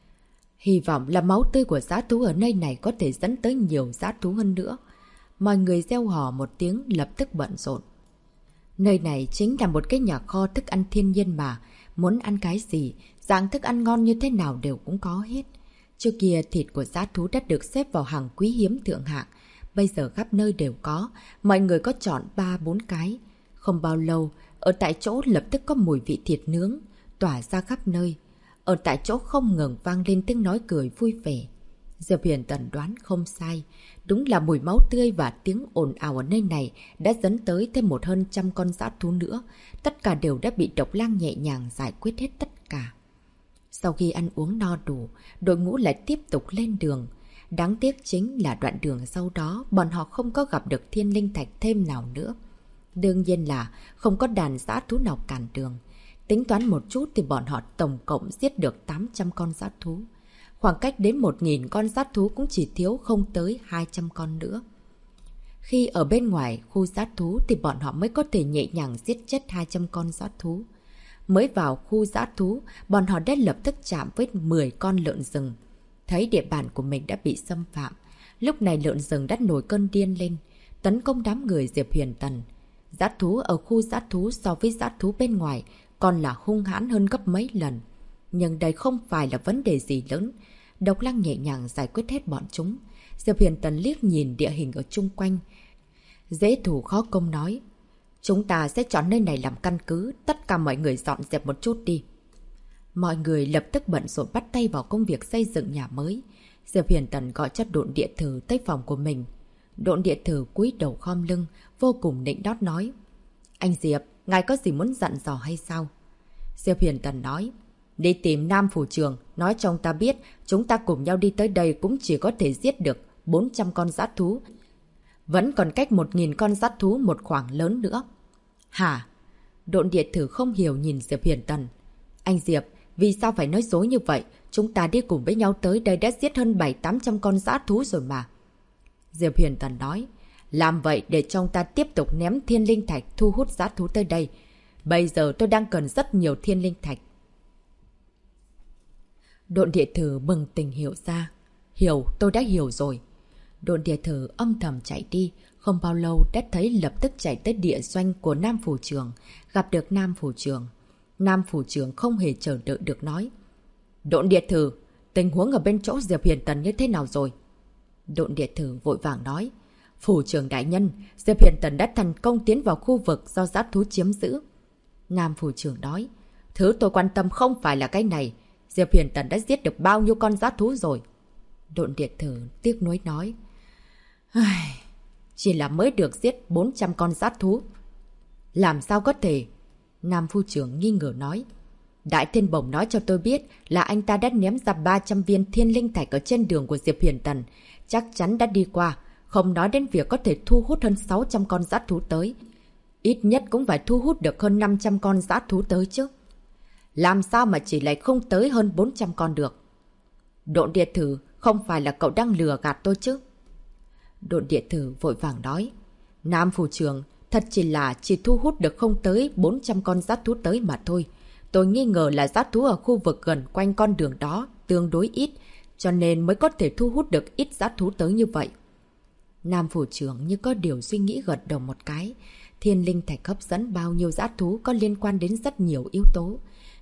Hy vọng là máu tươi của dã thú ở nơi này có thể dẫn tới nhiều dã thú hơn nữa. Mọi người reo hò một tiếng lập tức bận rộn. Nơi này chính là một cái nhà kho thức ăn thiên nhiên mà. Muốn ăn cái gì, dạng thức ăn ngon như thế nào đều cũng có hết. Trước kia thịt của dã thú đã được xếp vào hàng quý hiếm thượng hạng. Bây giờ khắp nơi đều có, mọi người có chọn 3-4 cái. Không bao lâu, ở tại chỗ lập tức có mùi vị thịt nướng, tỏa ra khắp nơi. Ở tại chỗ không ngừng vang lên tiếng nói cười vui vẻ. Diệp Huyền Tần đoán không sai. Đúng là mùi máu tươi và tiếng ồn ào ở nơi này đã dẫn tới thêm hơn 100 con dã thú nữa. Tất cả đều đã bị Độc lang nhẹ nhàng giải quyết hết tất cả. Sau khi ăn uống no đủ, đội ngũ lại tiếp tục lên đường. Đáng tiếc chính là đoạn đường sau đó bọn họ không có gặp được thiên linh thạch thêm nào nữa. Đương nhiên là không có đàn dã thú nào cản đường. Tính toán một chút thì bọn họ tổng cộng giết được 800 con dã thú. Khoảng cách đến 1000 con dã thú cũng chỉ thiếu không tới 200 con nữa. Khi ở bên ngoài khu dã thú thì bọn họ mới có thể nhẹ nhàng giết chết 200 con dã thú. Mới vào khu dã thú, bọn họ đã lập tức chạm với 10 con lợn rừng. Thấy địa bàn của mình đã bị xâm phạm. Lúc này lợn rừng đã nổi cơn điên lên, tấn công đám người Diệp Huyền Tần. Dã thú ở khu dã thú so với dã thú bên ngoài còn là hung hãn hơn gấp mấy lần. Nhưng đây không phải là vấn đề gì lớn. Độc lang nhẹ nhàng giải quyết hết bọn chúng. Diệp Huyền Tần liếc nhìn địa hình ở chung quanh. Dễ thủ khó công nói. Chúng ta sẽ chọn nơi này làm căn cứ. Tất cả mọi người dọn dẹp một chút đi. Mọi người lập tức bận rộn bắt tay vào công việc xây dựng nhà mới. Diệp Huyền Tần gọi cho Độn Địa Thử tới phòng của mình. Độn Địa Thử cúi đầu khom lưng, vô cùng nịnh đót nói. Anh Diệp, ngài có gì muốn dặn dò hay sao? Diệp Huyền Tần nói. Đi tìm Nam Phủ Trường, nói cho ông ta biết chúng ta cùng nhau đi tới đây cũng chỉ có thể giết được 400 con dã thú. Vẫn còn cách 1000 con dã thú một khoảng lớn nữa. Hả? Độn Địa Thử không hiểu nhìn Diệp Huyền Tần. Anh Diệp, vì sao phải nói dối như vậy? Chúng ta đi cùng với nhau tới đây đã giết hơn 700-800 con dã thú rồi mà. Diệp Huyền Tần nói. Làm vậy để cho ông ta tiếp tục ném thiên linh thạch thu hút dã thú tới đây. Bây giờ tôi đang cần rất nhiều thiên linh thạch. Độn Địa Thử bừng tỉnh hiểu ra. Hiểu, tôi đã hiểu rồi. Độn Địa Thử âm thầm chạy đi. Không bao lâu đã thấy lập tức chạy tới địa doanh của Nam Phủ Trường. Gặp được Nam Phủ Trường. Nam Phủ Trường không hề chờ đợi được nói. Độn Địa Thử, tình huống ở bên chỗ Diệp Huyền Tần như thế nào rồi? Độn Địa Thử vội vàng nói. Phủ trưởng đại nhân, Diệp Huyền Tần đã thành công tiến vào khu vực do dã thú chiếm giữ. Nam Phủ trưởng nói. Thứ tôi quan tâm không phải là cái này. Diệp Huyền Tần đã giết được bao nhiêu con dã thú rồi? Độn Địa Thử tiếc nuối nói. Chỉ là mới được giết 400 con dã thú. Làm sao có thể? Nam Phu trưởng nghi ngờ nói. Đại Thiên Bổng nói cho tôi biết là anh ta đã ném ra 300 viên thiên linh thạch ở trên đường của Diệp Huyền Tần. Chắc chắn đã đi qua. Không nói đến việc có thể thu hút hơn 600 con dã thú tới. Ít nhất cũng phải thu hút được hơn 500 con dã thú tới chứ. Làm sao mà chỉ lại không tới hơn 400 con được? Độn Địa Thử, không phải là cậu đang lừa gạt tôi chứ? Độn Địa Thử vội vàng nói. Nam Phủ trưởng, thật chỉ thu hút được không tới 400 con dã thú tới mà thôi. Tôi nghi ngờ là dã thú ở khu vực gần quanh con đường đó tương đối ít, cho nên mới có thể thu hút được ít dã thú tới như vậy. Nam Phủ trưởng như có điều suy nghĩ gật đầu một cái. Thiên linh thạch hấp dẫn bao nhiêu dã thú có liên quan đến rất nhiều yếu tố.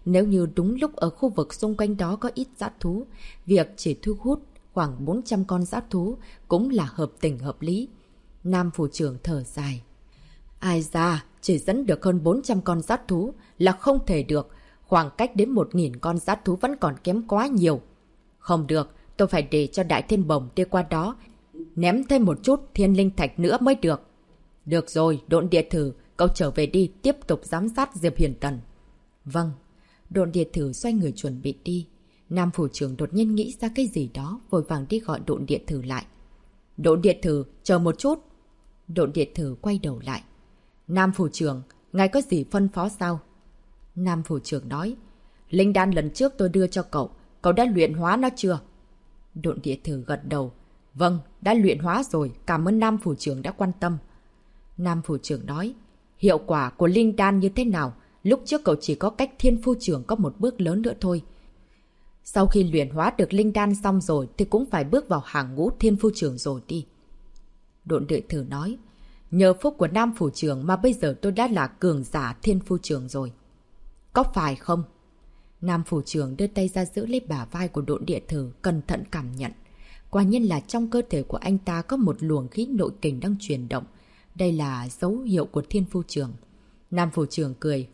Nếu như đúng lúc ở khu vực xung quanh đó có ít dã thú, việc chỉ thu hút khoảng 400 con dã thú cũng là hợp tình hợp lý. Nam phủ trưởng thở dài. Ai ra, chỉ dẫn được hơn 400 con dã thú là không thể được. Khoảng cách đến 1.000 con dã thú vẫn còn kém quá nhiều. Không được, tôi phải để cho Đại Thiên Bồng đi qua đó, ném thêm một chút thiên linh thạch nữa mới được. Được rồi, Độn Địa Thử, cậu trở về đi, tiếp tục giám sát Diệp Huyền Tần. Vâng. Độn Địa Thử xoay người chuẩn bị đi. Nam phủ trưởng đột nhiên nghĩ ra cái gì đó, vội vàng đi gọi Độn Địa Thử lại. Độn Địa Thử, chờ một chút. Độn Địa Thử quay đầu lại. Nam phủ trưởng, ngài có gì phân phó sao? Nam phủ trưởng nói. Linh đan lần trước tôi đưa cho cậu, cậu đã luyện hóa nó chưa? Độn Địa Thử gật đầu. Vâng, đã luyện hóa rồi, cảm ơn Nam phủ trưởng đã quan tâm. Nam phủ trưởng nói. Hiệu quả của linh đan như thế nào? Lúc trước cậu chỉ có cách thiên phu trưởng có một bước lớn nữa thôi. Sau khi luyện hóa được linh đan xong rồi thì cũng phải bước vào hàng ngũ thiên phu trưởng rồi đi. Độn Địa Thử nói. Nhờ phúc của Nam phủ trưởng mà bây giờ tôi đã là cường giả thiên phu trưởng rồi. Có phải không? Nam phủ trưởng đưa tay ra giữ lấy bả vai của Độn Địa Thử, cẩn thận cảm nhận. Quả nhiên là trong cơ thể của anh ta có một luồng khí nội kình đang chuyển động. Đây là dấu hiệu của thiên phu trưởng. Nam phủ trưởng cười.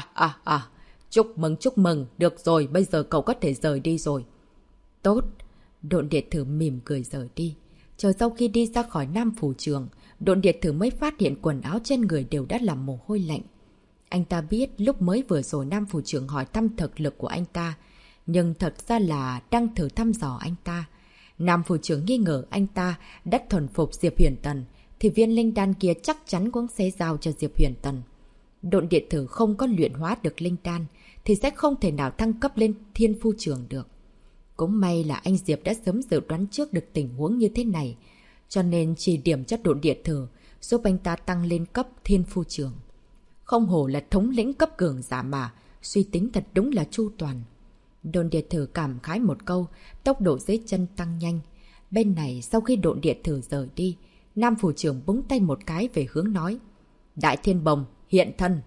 Chúc mừng, được rồi, bây giờ cậu có thể rời đi rồi. Tốt. Độn Địa Thử mỉm cười rời đi. Chờ sau khi đi ra khỏi Nam phủ trưởng, Độn Địa Thử mới phát hiện quần áo trên người đều đã làm mồ hôi lạnh. Anh ta biết lúc mới vừa rồi Nam phủ trưởng hỏi thăm thực lực của anh ta, nhưng thật ra là đang thử thăm dò anh ta. Nam phủ trưởng nghi ngờ anh ta đã thuần phục Diệp Huyền Tần, thì viên linh đan kia chắc chắn cũng sẽ giao cho Diệp Huyền Tần. Độn Địa Thử không có luyện hóa được linh đan thì sẽ không thể nào thăng cấp lên thiên phu trưởng được. Cũng may là anh Diệp đã sớm dự đoán trước được tình huống như thế này, cho nên chỉ điểm cho Độn Địa Thử, giúp anh ta tăng lên cấp thiên phu trưởng. Không hổ là thống lĩnh cấp cường giả mà, suy tính thật đúng là chu toàn. Độn Địa Thử cảm khái một câu, tốc độ dưới chân tăng nhanh. Bên này sau khi Độn Địa Thử rời đi, Nam phủ trưởng búng tay một cái về hướng nói. Đại Thiên Bồng, hiện thân.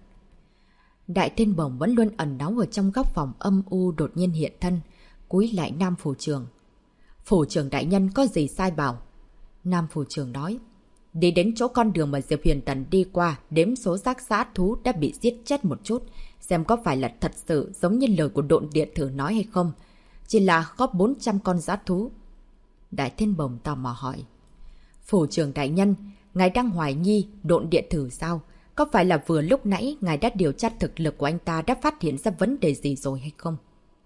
Đại Thiên Bồng vẫn luôn ẩn náu ở trong góc phòng âm u đột nhiên hiện thân, cúi lại Nam phủ trưởng. Phủ trưởng đại nhân có gì sai bảo? Nam phủ trưởng nói. Đi đến chỗ con đường mà Diệp Huyền Tần đi qua, đếm số xác dã thú đã bị giết chết một chút, xem có phải là thật sự giống như lời của Độn Địa Thử nói hay không. Chỉ là góp 400 con dã thú. Đại Thiên Bồng tò mò hỏi. Phủ trưởng đại nhân, ngài đang hoài nghi Độn Địa Thử sao? Có phải là vừa lúc nãy ngài đã điều tra thực lực của anh ta đã phát hiện ra vấn đề gì rồi hay không?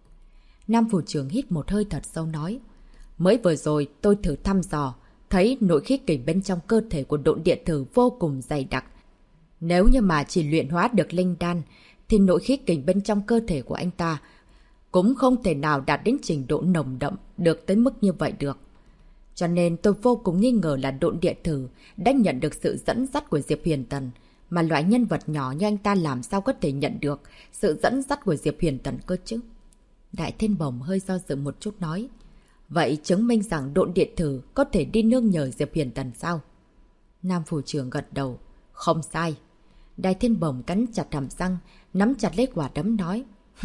Nam phủ trưởng hít một hơi thật sâu nói. Mới vừa rồi tôi thử thăm dò, thấy nội khí kình bên trong cơ thể của Độn Địa Thử vô cùng dày đặc. Nếu như mà chỉ luyện hóa được linh đan, thì nội khí kình bên trong cơ thể của anh ta cũng không thể nào đạt đến trình độ nồng đậm được tới mức như vậy được. Cho nên tôi vô cùng nghi ngờ là Độn Địa Thử đã nhận được sự dẫn dắt của Diệp Huyền Tần, mà loại nhân vật nhỏ như anh ta làm sao có thể nhận được sự dẫn dắt của Diệp Huyền Tần cơ chứ? Đại Thiên Bồng hơi do dự một chút nói. Vậy chứng minh rằng Độn Địa Thử có thể đi nương nhờ Diệp Huyền Tần sao? Nam phủ trưởng gật đầu. Không sai. Đại Thiên Bồng cắn chặt hàm răng, nắm chặt lấy quả đấm nói.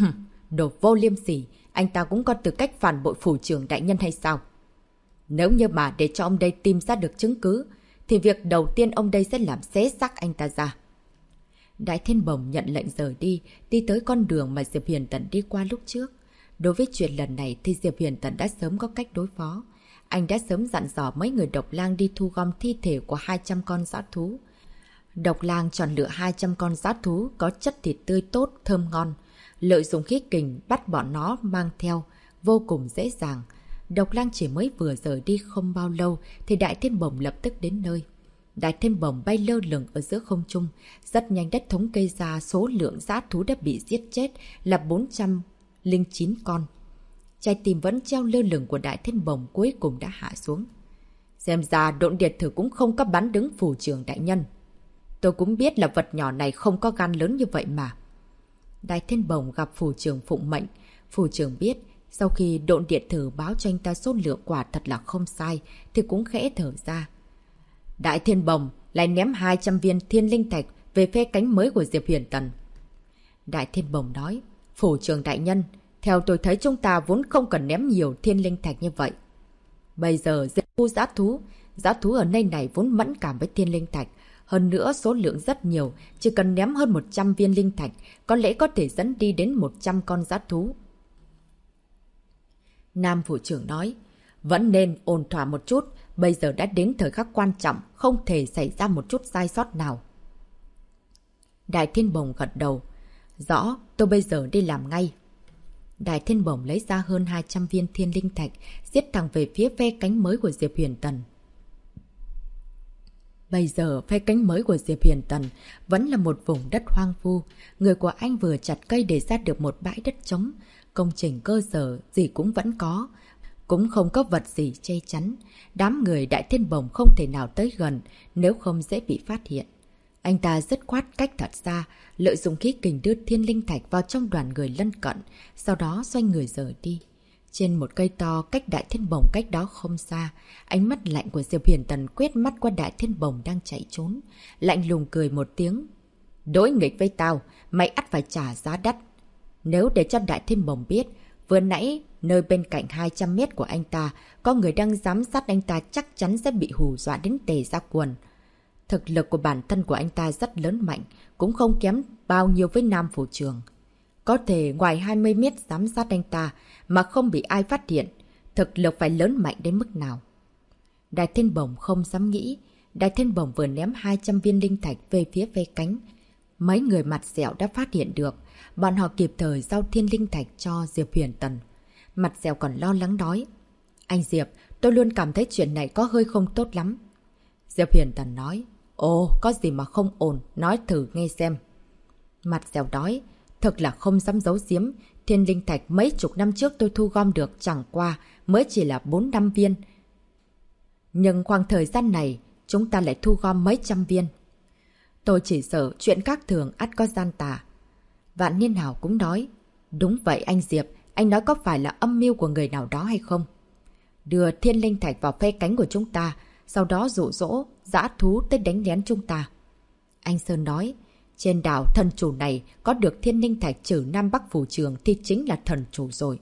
Đồ vô liêm sỉ, anh ta cũng có tư cách phản bội phủ trưởng đại nhân hay sao? Nếu như mà để cho ông đây tìm ra được chứng cứ, thì việc đầu tiên ông đây sẽ làm xé xác anh ta ra. Đại Thiên Bồng nhận lệnh rời đi, đi tới con đường mà Diệp Huyền Tần đi qua lúc trước. Đối với chuyện lần này thì Diệp Huyền Tần đã sớm có cách đối phó. Anh đã sớm dặn dò mấy người độc lang đi thu gom thi thể của 200 con dã thú. Độc lang chọn lựa 200 con dã thú có chất thịt tươi tốt, thơm ngon. Lợi dụng khí kình bắt bọn nó mang theo, vô cùng dễ dàng. Độc lang chỉ mới vừa rời đi không bao lâu thì Đại Thiên Bồng lập tức đến nơi. Đại Thiên Bồng bay lơ lửng ở giữa không trung, rất nhanh đất thống kê ra số lượng dã thú đã bị giết chết là 409 con. Trái tim vẫn treo lơ lửng của Đại Thiên Bồng cuối cùng đã hạ xuống. Xem ra Độn Địa Thử cũng không có bắn đứng phủ trưởng đại nhân. Tôi cũng biết là vật nhỏ này không có gan lớn như vậy mà. Đại Thiên Bồng gặp phủ trưởng phụng mệnh. Phủ trưởng biết sau khi Độn Địa Thử báo cho anh ta số lượng quả thật là không sai thì cũng khẽ thở ra. Đại Thiên Bồng lại ném 200 viên thiên linh thạch về phe cánh mới của Diệp Huyền Tần. Đại Thiên Bồng nói. Phủ trưởng đại nhân, theo tôi thấy chúng ta vốn không cần ném nhiều thiên linh thạch như vậy. Bây giờ diệt khu giã thú ở nơi này vốn mẫn cảm với thiên linh thạch. Hơn nữa số lượng rất nhiều, chỉ cần ném hơn 100 viên linh thạch, có lẽ có thể dẫn đi đến 100 con giã thú. Nam phủ trưởng nói, vẫn nên ổn thỏa một chút, bây giờ đã đến thời khắc quan trọng, không thể xảy ra một chút sai sót nào. Đại Thiên Bồng gật đầu, rõ, tôi bây giờ đi làm ngay. Đại Thiên Bồng lấy ra hơn 200 viên thiên linh thạch, giết thẳng về phía phe cánh mới của Diệp Huyền Tần. Bây giờ phe cánh mới của Diệp Huyền Tần vẫn là một vùng đất hoang vu. Người của anh vừa chặt cây để ra được một bãi đất trống. Công trình cơ sở gì cũng vẫn có. Cũng không có vật gì che chắn. Đám người Đại Thiên Bồng không thể nào tới gần, nếu không dễ bị phát hiện. Anh ta dứt khoát cách thật xa, lợi dụng khí kình đưa thiên linh thạch vào trong đoàn người lân cận, sau đó xoay người rời đi. Trên một cây to cách Đại Thiên Bồng cách đó không xa, ánh mắt lạnh của Diệp Huyền Tần quét mắt qua Đại Thiên Bồng đang chạy trốn. Lạnh lùng cười một tiếng. Đối nghịch với tao, mày ắt phải trả giá đắt. Nếu để cho Đại Thiên Bồng biết, vừa nãy nơi bên cạnh 200 mét của anh ta, có người đang giám sát anh ta chắc chắn sẽ bị hù dọa đến tè ra quần. Thực lực của bản thân của anh ta rất lớn mạnh, cũng không kém bao nhiêu với Nam Phủ Trường. Có thể ngoài 20 mét giám sát anh ta mà không bị ai phát hiện, thực lực phải lớn mạnh đến mức nào. Đại Thiên Bồng không dám nghĩ, Đại Thiên Bồng vừa ném 200 viên linh thạch về phía ve cánh. Mấy người mặt dẻo đã phát hiện được, bọn họ kịp thời giao thiên linh thạch cho Diệp Huyền Tần. Mặt dẻo còn lo lắng nói, anh Diệp, tôi luôn cảm thấy chuyện này có hơi không tốt lắm. Diệp Huyền Tần nói, ồ, có gì mà không ổn, nói thử nghe xem. Mặt dẻo nói, thật là không dám giấu giếm, thiên linh thạch mấy chục năm trước tôi thu gom được chẳng qua mới chỉ là 4-5 viên. Nhưng khoảng thời gian này, chúng ta lại thu gom mấy trăm viên. Tôi chỉ sợ chuyện các thường ắt có gian tà. Vạn Niên Hào cũng nói, đúng vậy anh Diệp, anh nói có phải là âm mưu của người nào đó hay không? Đưa thiên linh thạch vào phe cánh của chúng ta, sau đó dụ dỗ, dã thú tới đánh lén chúng ta. Anh Sơn nói, trên đảo thần chủ này có được thiên linh thạch trừ Nam Bắc Phủ Trường thì chính là thần chủ rồi.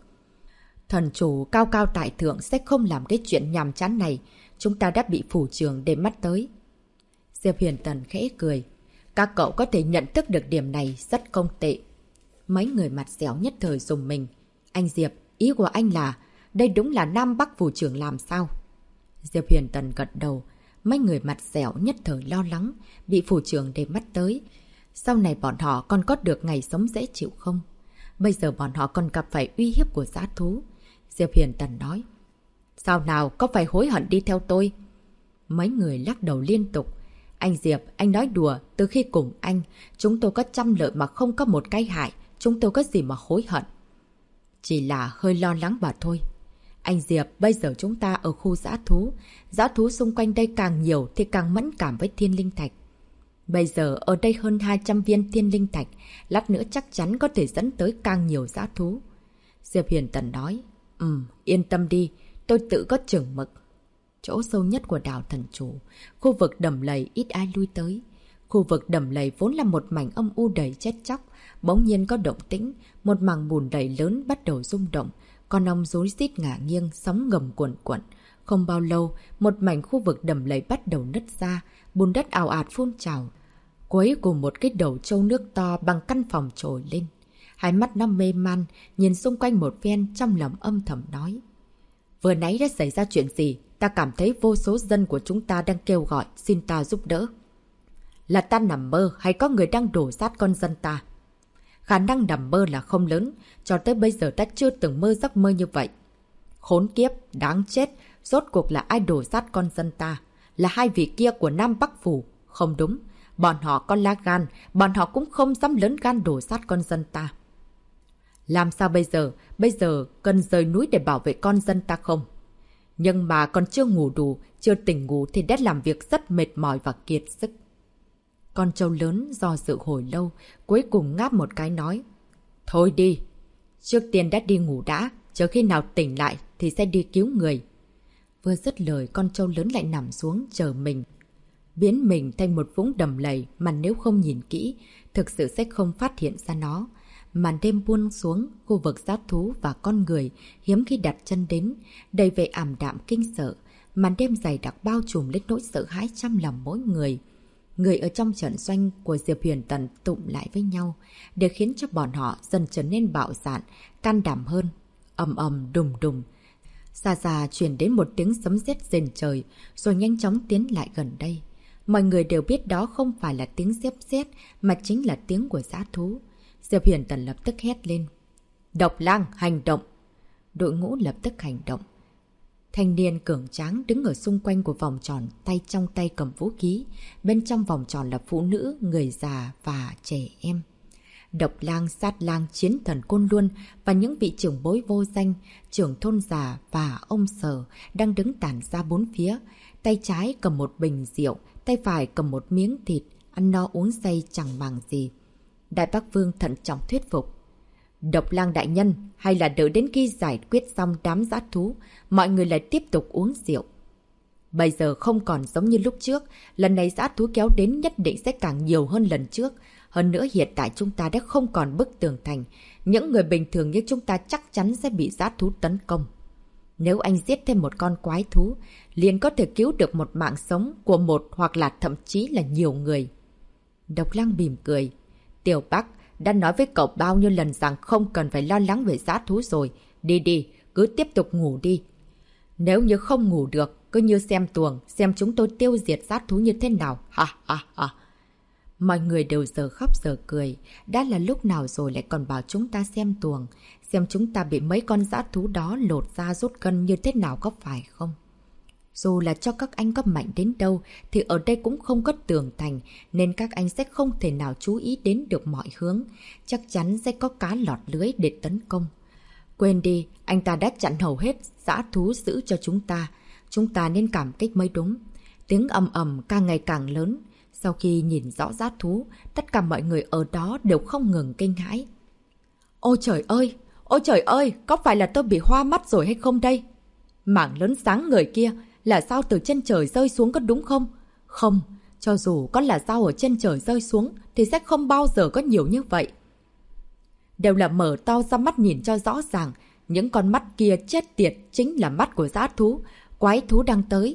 Thần chủ cao cao tại thượng sẽ không làm cái chuyện nhàm chán này, chúng ta đã bị Phủ Trường để mắt tới. Diệp Huyền Tần khẽ cười, các cậu có thể nhận thức được điểm này rất không tệ. Mấy người mặt dẻo nhất thời dùng mình. Anh Diệp, ý của anh là, đây đúng là Nam Bắc Phủ Trường làm sao? Diệp Huyền Tần gật đầu, mấy người mặt dẻo nhất thời lo lắng, bị Phủ Trường để mắt tới. Sau này bọn họ còn có được ngày sống dễ chịu không? Bây giờ bọn họ còn gặp phải uy hiếp của dã thú. Diệp Huyền Tần nói, sao nào, có phải hối hận đi theo tôi? Mấy người lắc đầu liên tục. Anh Diệp, anh nói đùa, từ khi cùng anh, chúng tôi có 100 lợi mà không có một cái hại, chúng tôi có gì mà hối hận. Chỉ là hơi lo lắng mà thôi. Anh Diệp, bây giờ chúng ta ở khu dã thú xung quanh đây càng nhiều thì càng mẫn cảm với thiên linh thạch. Bây giờ ở đây hơn 200 viên thiên linh thạch, lát nữa chắc chắn có thể dẫn tới càng nhiều dã thú. Diệp Huyền Tần nói, yên tâm đi, tôi tự có chừng mực. Chỗ sâu nhất của đảo thần chủ, khu vực đầm lầy ít ai lui tới. Khu vực đầm lầy vốn là một mảnh âm u đầy chết chóc, bỗng nhiên có động tĩnh, một mảng bùn đầy lớn bắt đầu rung động, con ong rối rít ngả nghiêng, sóng ngầm cuộn cuộn. Không bao lâu, một mảnh khu vực đầm lầy bắt đầu nứt ra, bùn đất ào ạt phun trào. Cuối cùng một cái đầu trâu nước to bằng căn phòng trồi lên. Hai mắt nó mê man, nhìn xung quanh một phen, trong lòng âm thầm nói. Vừa nãy đã xảy ra chuyện gì? Ta cảm thấy vô số dân của chúng ta đang kêu gọi, xin ta giúp đỡ. Là ta nằm mơ hay có người đang đổ sát con dân ta? Khả năng nằm mơ là không lớn, cho tới bây giờ ta chưa từng mơ giấc mơ như vậy. Khốn kiếp, đáng chết, rốt cuộc là ai đổ sát con dân ta? Là hai vị kia của Nam Bắc Phủ. Không đúng, bọn họ có lá gan, bọn họ cũng không dám lớn gan đổ sát con dân ta. Làm sao bây giờ? Bây giờ cần rời núi để bảo vệ con dân ta không? Nhưng mà còn chưa ngủ đủ, chưa tỉnh ngủ thì đã làm việc rất mệt mỏi và kiệt sức. Con trâu lớn do dự hồi lâu, cuối cùng ngáp một cái nói. Thôi đi, trước tiên đã đi ngủ đã, chờ khi nào tỉnh lại thì sẽ đi cứu người. Vừa dứt lời, con trâu lớn lại nằm xuống chờ mình. Biến mình thành một vũng đầm lầy mà nếu không nhìn kỹ, thực sự sẽ không phát hiện ra nó. Màn đêm buông xuống, khu vực dã thú và con người hiếm khi đặt chân đến, đầy vẻ ảm đạm kinh sợ. Màn đêm dày đặc bao trùm lên nỗi sợ hãi trong lòng mỗi người. Người ở trong trận doanh của Diệp Huyền Tần tụm lại với nhau, để khiến cho bọn họ dần trở nên bạo dạn, can đảm hơn. Ầm ầm đùng đùng. Xa xa truyền đến một tiếng sấm sét rền trời, rồi nhanh chóng tiến lại gần đây. Mọi người đều biết đó không phải là tiếng sét sét, mà chính là tiếng của dã thú. Diệp Huyền Tần lập tức hét lên. Độc Lang, hành động! Đội ngũ lập tức hành động. Thanh niên cường tráng đứng ở xung quanh của vòng tròn, tay trong tay cầm vũ khí. Bên trong vòng tròn là phụ nữ, người già và trẻ em. Độc Lang, Sát Lang, Chiến Thần Côn Luân và những vị trưởng bối vô danh, trưởng thôn già và ông Sở đang đứng tản ra bốn phía. Tay trái cầm một bình rượu, tay phải cầm một miếng thịt, ăn no uống say chẳng màng gì. Đại Bắc Vương thận trọng thuyết phục. Độc Lang đại nhân, hay là đợi đến khi giải quyết xong đám dã thú, mọi người lại tiếp tục uống rượu. Bây giờ không còn giống như lúc trước, lần này dã thú kéo đến nhất định sẽ càng nhiều hơn lần trước. Hơn nữa hiện tại chúng ta đã không còn bức tường thành, những người bình thường như chúng ta chắc chắn sẽ bị dã thú tấn công. Nếu anh giết thêm một con quái thú, liền có thể cứu được một mạng sống của một hoặc là thậm chí là nhiều người. Độc Lang mỉm cười. Tiểu Bắc đã nói với cậu bao nhiêu lần rằng không cần phải lo lắng về dã thú rồi. Đi đi, cứ tiếp tục ngủ đi. Nếu như không ngủ được, cứ như xem tuồng, xem chúng tôi tiêu diệt dã thú như thế nào. Ha ha ha. Mọi người đều giờ khóc giờ cười. Đã là lúc nào rồi lại còn bảo chúng ta xem tuồng. Xem chúng ta bị mấy con dã thú đó lột ra rút gân như thế nào, có phải không? Dù là cho các anh có mạnh đến đâu thì ở đây cũng không có tường thành, nên các anh sẽ không thể nào chú ý đến được mọi hướng. Chắc chắn sẽ có cá lọt lưới để tấn công. Quên đi, anh ta đã chặn hầu hết dã thú giữ cho chúng ta. Chúng ta nên cảm kích mới đúng. Tiếng ầm ầm càng ngày càng lớn. Sau khi nhìn rõ dã thú, tất cả mọi người ở đó đều không ngừng kinh hãi. Ôi trời ơi! Ôi trời ơi! Có phải là tôi bị hoa mắt rồi hay không đây? Mảng lớn sáng người kia là sao từ trên trời rơi xuống có đúng không? Không, cho dù có là sao ở trên trời rơi xuống thì sẽ không bao giờ có nhiều như vậy. Đều là mở to ra mắt nhìn cho rõ ràng. Những con mắt kia chết tiệt chính là mắt của dã thú. Quái thú đang tới.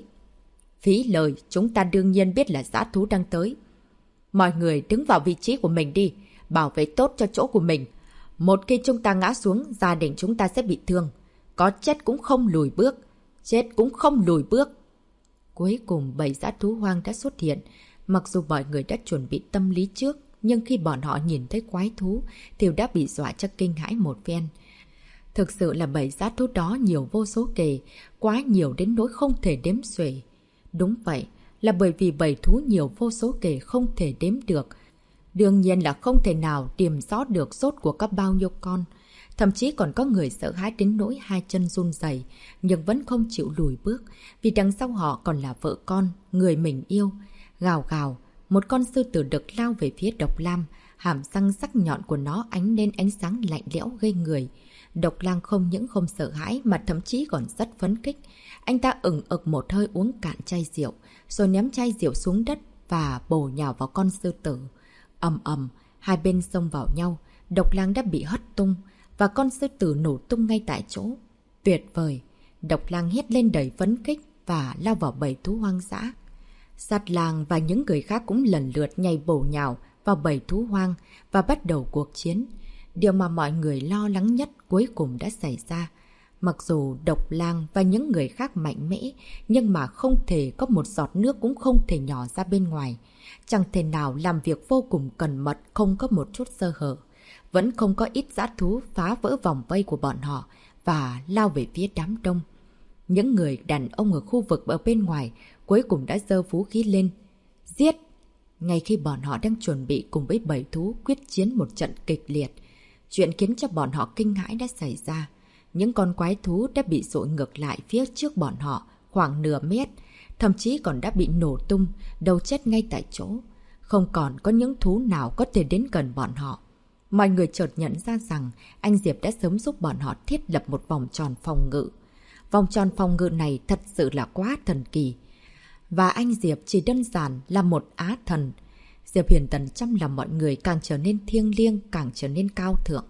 Phí lời, chúng ta đương nhiên biết là dã thú đang tới. Mọi người đứng vào vị trí của mình đi, bảo vệ tốt cho chỗ của mình. Một khi chúng ta ngã xuống, gia đình chúng ta sẽ bị thương. Có chết cũng không lùi bước. Chết cũng không lùi bước. Cuối cùng bầy dã thú hoang đã xuất hiện. Mặc dù mọi người đã chuẩn bị tâm lý trước, nhưng khi bọn họ nhìn thấy quái thú thì đã bị dọa cho kinh hãi một phen. Thực sự là bầy dã thú đó nhiều vô số kể, quá nhiều đến nỗi không thể đếm xuể. Đúng vậy, là bởi vì bầy thú nhiều vô số kể không thể đếm được. Đương nhiên là không thể nào tìm rõ được rốt của có bao nhiêu con. Thậm chí còn có người sợ hãi đến nỗi hai chân run rẩy, nhưng vẫn không chịu lùi bước, vì đằng sau họ còn là vợ con, người mình yêu. Gào gào, một con sư tử đực lao về phía Độc Lam, hàm răng sắc nhọn của nó ánh lên ánh sáng lạnh lẽo gây người. Độc Lang không những không sợ hãi mà thậm chí còn rất phấn khích. Anh ta ửng ực một hơi uống cạn chai rượu, rồi ném chai rượu xuống đất và bổ nhào vào con sư tử. Ầm ầm, hai bên xông vào nhau, Độc Lang đã bị hất tung và con sư tử nổ tung ngay tại chỗ. Tuyệt vời! Độc Lang hét lên đầy phấn khích và lao vào bầy thú hoang dã. Sát Lang và những người khác cũng lần lượt nhảy bổ nhào vào bầy thú hoang và bắt đầu cuộc chiến. Điều mà mọi người lo lắng nhất cuối cùng đã xảy ra. Mặc dù Độc Lang và những người khác mạnh mẽ, nhưng mà không thể có một giọt nước cũng không thể nhỏ ra bên ngoài. Chẳng thể nào làm việc vô cùng cẩn mật, không có một chút sơ hở. Vẫn không có ít dã thú phá vỡ vòng vây của bọn họ và lao về phía đám đông. Những người đàn ông ở khu vực ở bên ngoài cuối cùng đã giơ vũ khí lên. Giết! Ngay khi bọn họ đang chuẩn bị cùng với bầy thú quyết chiến một trận kịch liệt, chuyện khiến cho bọn họ kinh hãi đã xảy ra. Những con quái thú đã bị dội ngược lại phía trước bọn họ khoảng nửa mét, thậm chí còn đã bị nổ tung, đầu chết ngay tại chỗ. Không còn có những thú nào có thể đến gần bọn họ. Mọi người chợt nhận ra rằng anh Diệp đã sớm giúp bọn họ thiết lập một vòng tròn phòng ngự. Vòng tròn phòng ngự này thật sự là quá thần kỳ. Và anh Diệp chỉ đơn giản là một á thần. Diệp Huyền Tần trong lòng mọi người càng trở nên thiêng liêng, càng trở nên cao thượng.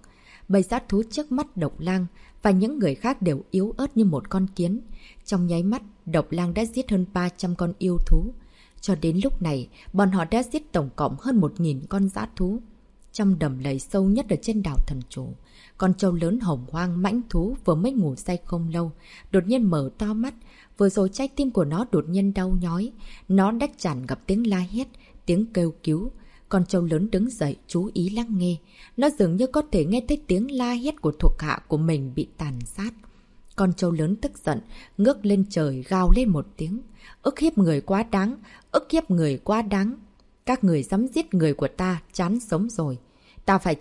Bầy sát thú trước mắt Độc Lang và những người khác đều yếu ớt như một con kiến. Trong nháy mắt, Độc Lang đã giết hơn 300 con yêu thú. Cho đến lúc này, bọn họ đã giết tổng cộng hơn 1000 con dã thú. Trong đầm lầy sâu nhất ở trên đảo Thần Chủ, con trâu lớn hồng hoang mãnh thú vừa mới ngủ say không lâu, đột nhiên mở to mắt. Vừa rồi trái tim của nó đột nhiên đau nhói. Nó đã tràn ngập tiếng la hét, tiếng kêu cứu. Con trâu lớn đứng dậy, chú ý lắng nghe. Nó dường như có thể nghe thấy tiếng la hét của thuộc hạ của mình bị tàn sát. Con trâu lớn tức giận, ngước lên trời gào lên một tiếng. Ức hiếp người quá đáng, ức hiếp người quá đáng. Các người dám giết người của ta, chán sống rồi. Ta phải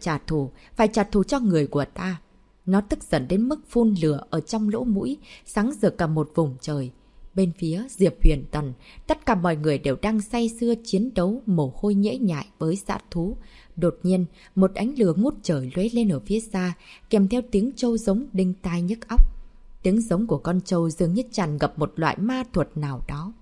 trả thù cho người của ta. Nó tức giận đến mức phun lửa ở trong lỗ mũi, sáng rực cả một vùng trời. Bên phía Diệp Huyền Tần, tất cả mọi người đều đang say sưa chiến đấu mồ hôi nhễ nhại với dã thú. Đột nhiên, một ánh lửa ngút trời lóe lên ở phía xa, kèm theo tiếng trâu giống đinh tai nhức óc. Tiếng giống của con trâu dường như tràn ngập một loại ma thuật nào đó.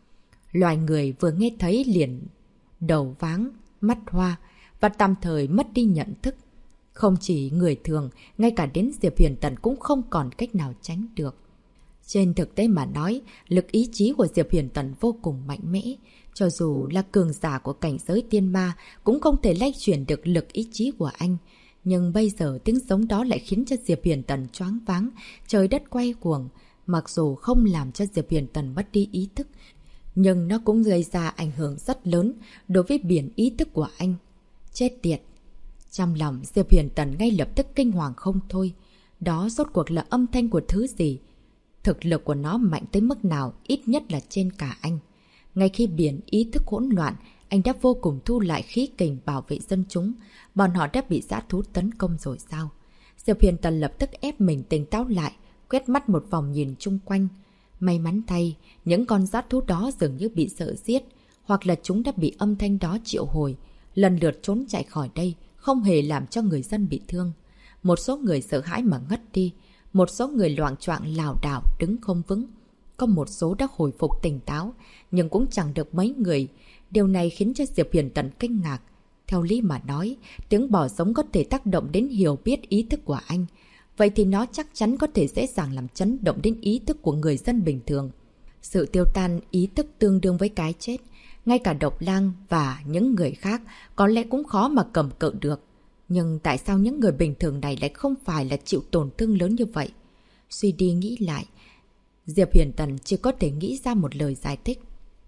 Loài người vừa nghe thấy liền đầu váng, mắt hoa và tạm thời mất đi nhận thức. Không chỉ người thường, ngay cả đến Diệp Huyền Tần cũng không còn cách nào tránh được. Trên thực tế mà nói, lực ý chí của Diệp Huyền Tần vô cùng mạnh mẽ. Cho dù là cường giả của cảnh giới tiên ma, cũng không thể lay chuyển được lực ý chí của anh. Nhưng bây giờ tiếng giống đó lại khiến cho Diệp Huyền Tần choáng váng, trời đất quay cuồng. Mặc dù không làm cho Diệp Huyền Tần mất đi ý thức, nhưng nó cũng gây ra ảnh hưởng rất lớn đối với biển ý thức của anh. Chết tiệt! Trong lòng Diệp Huyền Tần ngay lập tức kinh hoàng không thôi. Đó rốt cuộc là âm thanh của thứ gì? Thực lực của nó mạnh tới mức nào, ít nhất là trên cả anh. Ngay khi biển ý thức hỗn loạn, anh đã vô cùng thu lại khí kình bảo vệ dân chúng. Bọn họ đã bị dã thú tấn công rồi sao? Diệp Huyền Tần lập tức ép mình tỉnh táo lại, quét mắt một vòng nhìn chung quanh. May mắn thay, những con dã thú đó dường như bị sợ giết, hoặc là chúng đã bị âm thanh đó triệu hồi, lần lượt trốn chạy khỏi đây, không hề làm cho người dân bị thương. Một số người sợ hãi mà ngất đi, một số người loạng choạng lảo đảo đứng không vững. Có một số đã hồi phục tỉnh táo, nhưng cũng chẳng được mấy người. Điều này khiến cho Diệp Huyền Tần kinh ngạc. Theo lý mà nói, tiếng bò giống có thể tác động đến hiểu biết ý thức của anh. Vậy thì nó chắc chắn có thể dễ dàng làm chấn động đến ý thức của người dân bình thường. Sự tiêu tan ý thức tương đương với cái chết. Ngay cả Độc Lang và những người khác có lẽ cũng khó mà cầm cự được. Nhưng tại sao những người bình thường này lại không phải là chịu tổn thương lớn như vậy? Suy đi nghĩ lại, Diệp Huyền Tần chỉ có thể nghĩ ra một lời giải thích.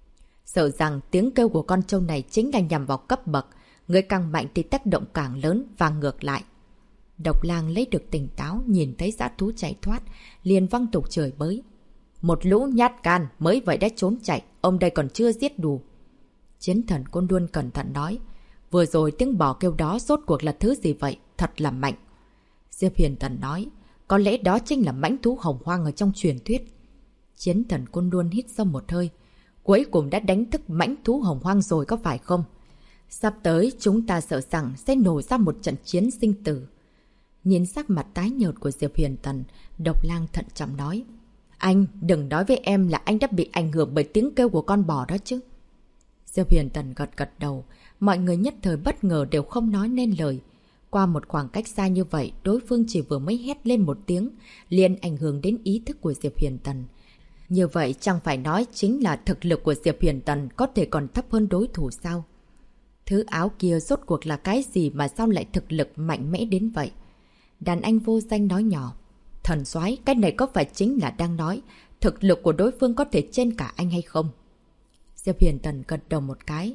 Sợ rằng tiếng kêu của con trâu này chính là nhằm vào cấp bậc. Người càng mạnh thì tác động càng lớn và ngược lại. Độc Lang lấy được tỉnh táo, nhìn thấy dã thú chạy thoát, liền văng tục chửi bới. Một lũ nhát gan, mới vậy đã trốn chạy, ông đây còn chưa giết đủ. Chiến thần Côn Luân cẩn thận nói. Vừa rồi tiếng bò kêu đó rốt cuộc là thứ gì vậy? Thật là mạnh. Diệp Huyền Tần nói. Có lẽ đó chính là mãnh thú hồng hoang ở trong truyền thuyết. Chiến thần Côn Luân hít sâu một hơi. Cuối cùng đã đánh thức mãnh thú hồng hoang rồi có phải không? Sắp tới chúng ta sợ rằng sẽ nổ ra một trận chiến sinh tử. Nhìn sắc mặt tái nhợt của Diệp Huyền Tần, Độc Lang thận trọng nói. Anh đừng nói với em là anh đã bị ảnh hưởng bởi tiếng kêu của con bò đó chứ. Diệp Huyền Tần gật gật đầu. Mọi người nhất thời bất ngờ đều không nói nên lời. Qua một khoảng cách xa như vậy, đối phương chỉ vừa mới hét lên một tiếng, liền ảnh hưởng đến ý thức của Diệp Huyền Tần. Như vậy chẳng phải nói chính là thực lực của Diệp Huyền Tần có thể còn thấp hơn đối thủ sao? Thứ áo kia rốt cuộc là cái gì mà sao lại thực lực mạnh mẽ đến vậy? Đàn anh vô danh nói nhỏ. Thần soái, cái này có phải chính là đang nói thực lực của đối phương có thể trên cả anh hay không? Diệp Huyền Tần gật đầu một cái.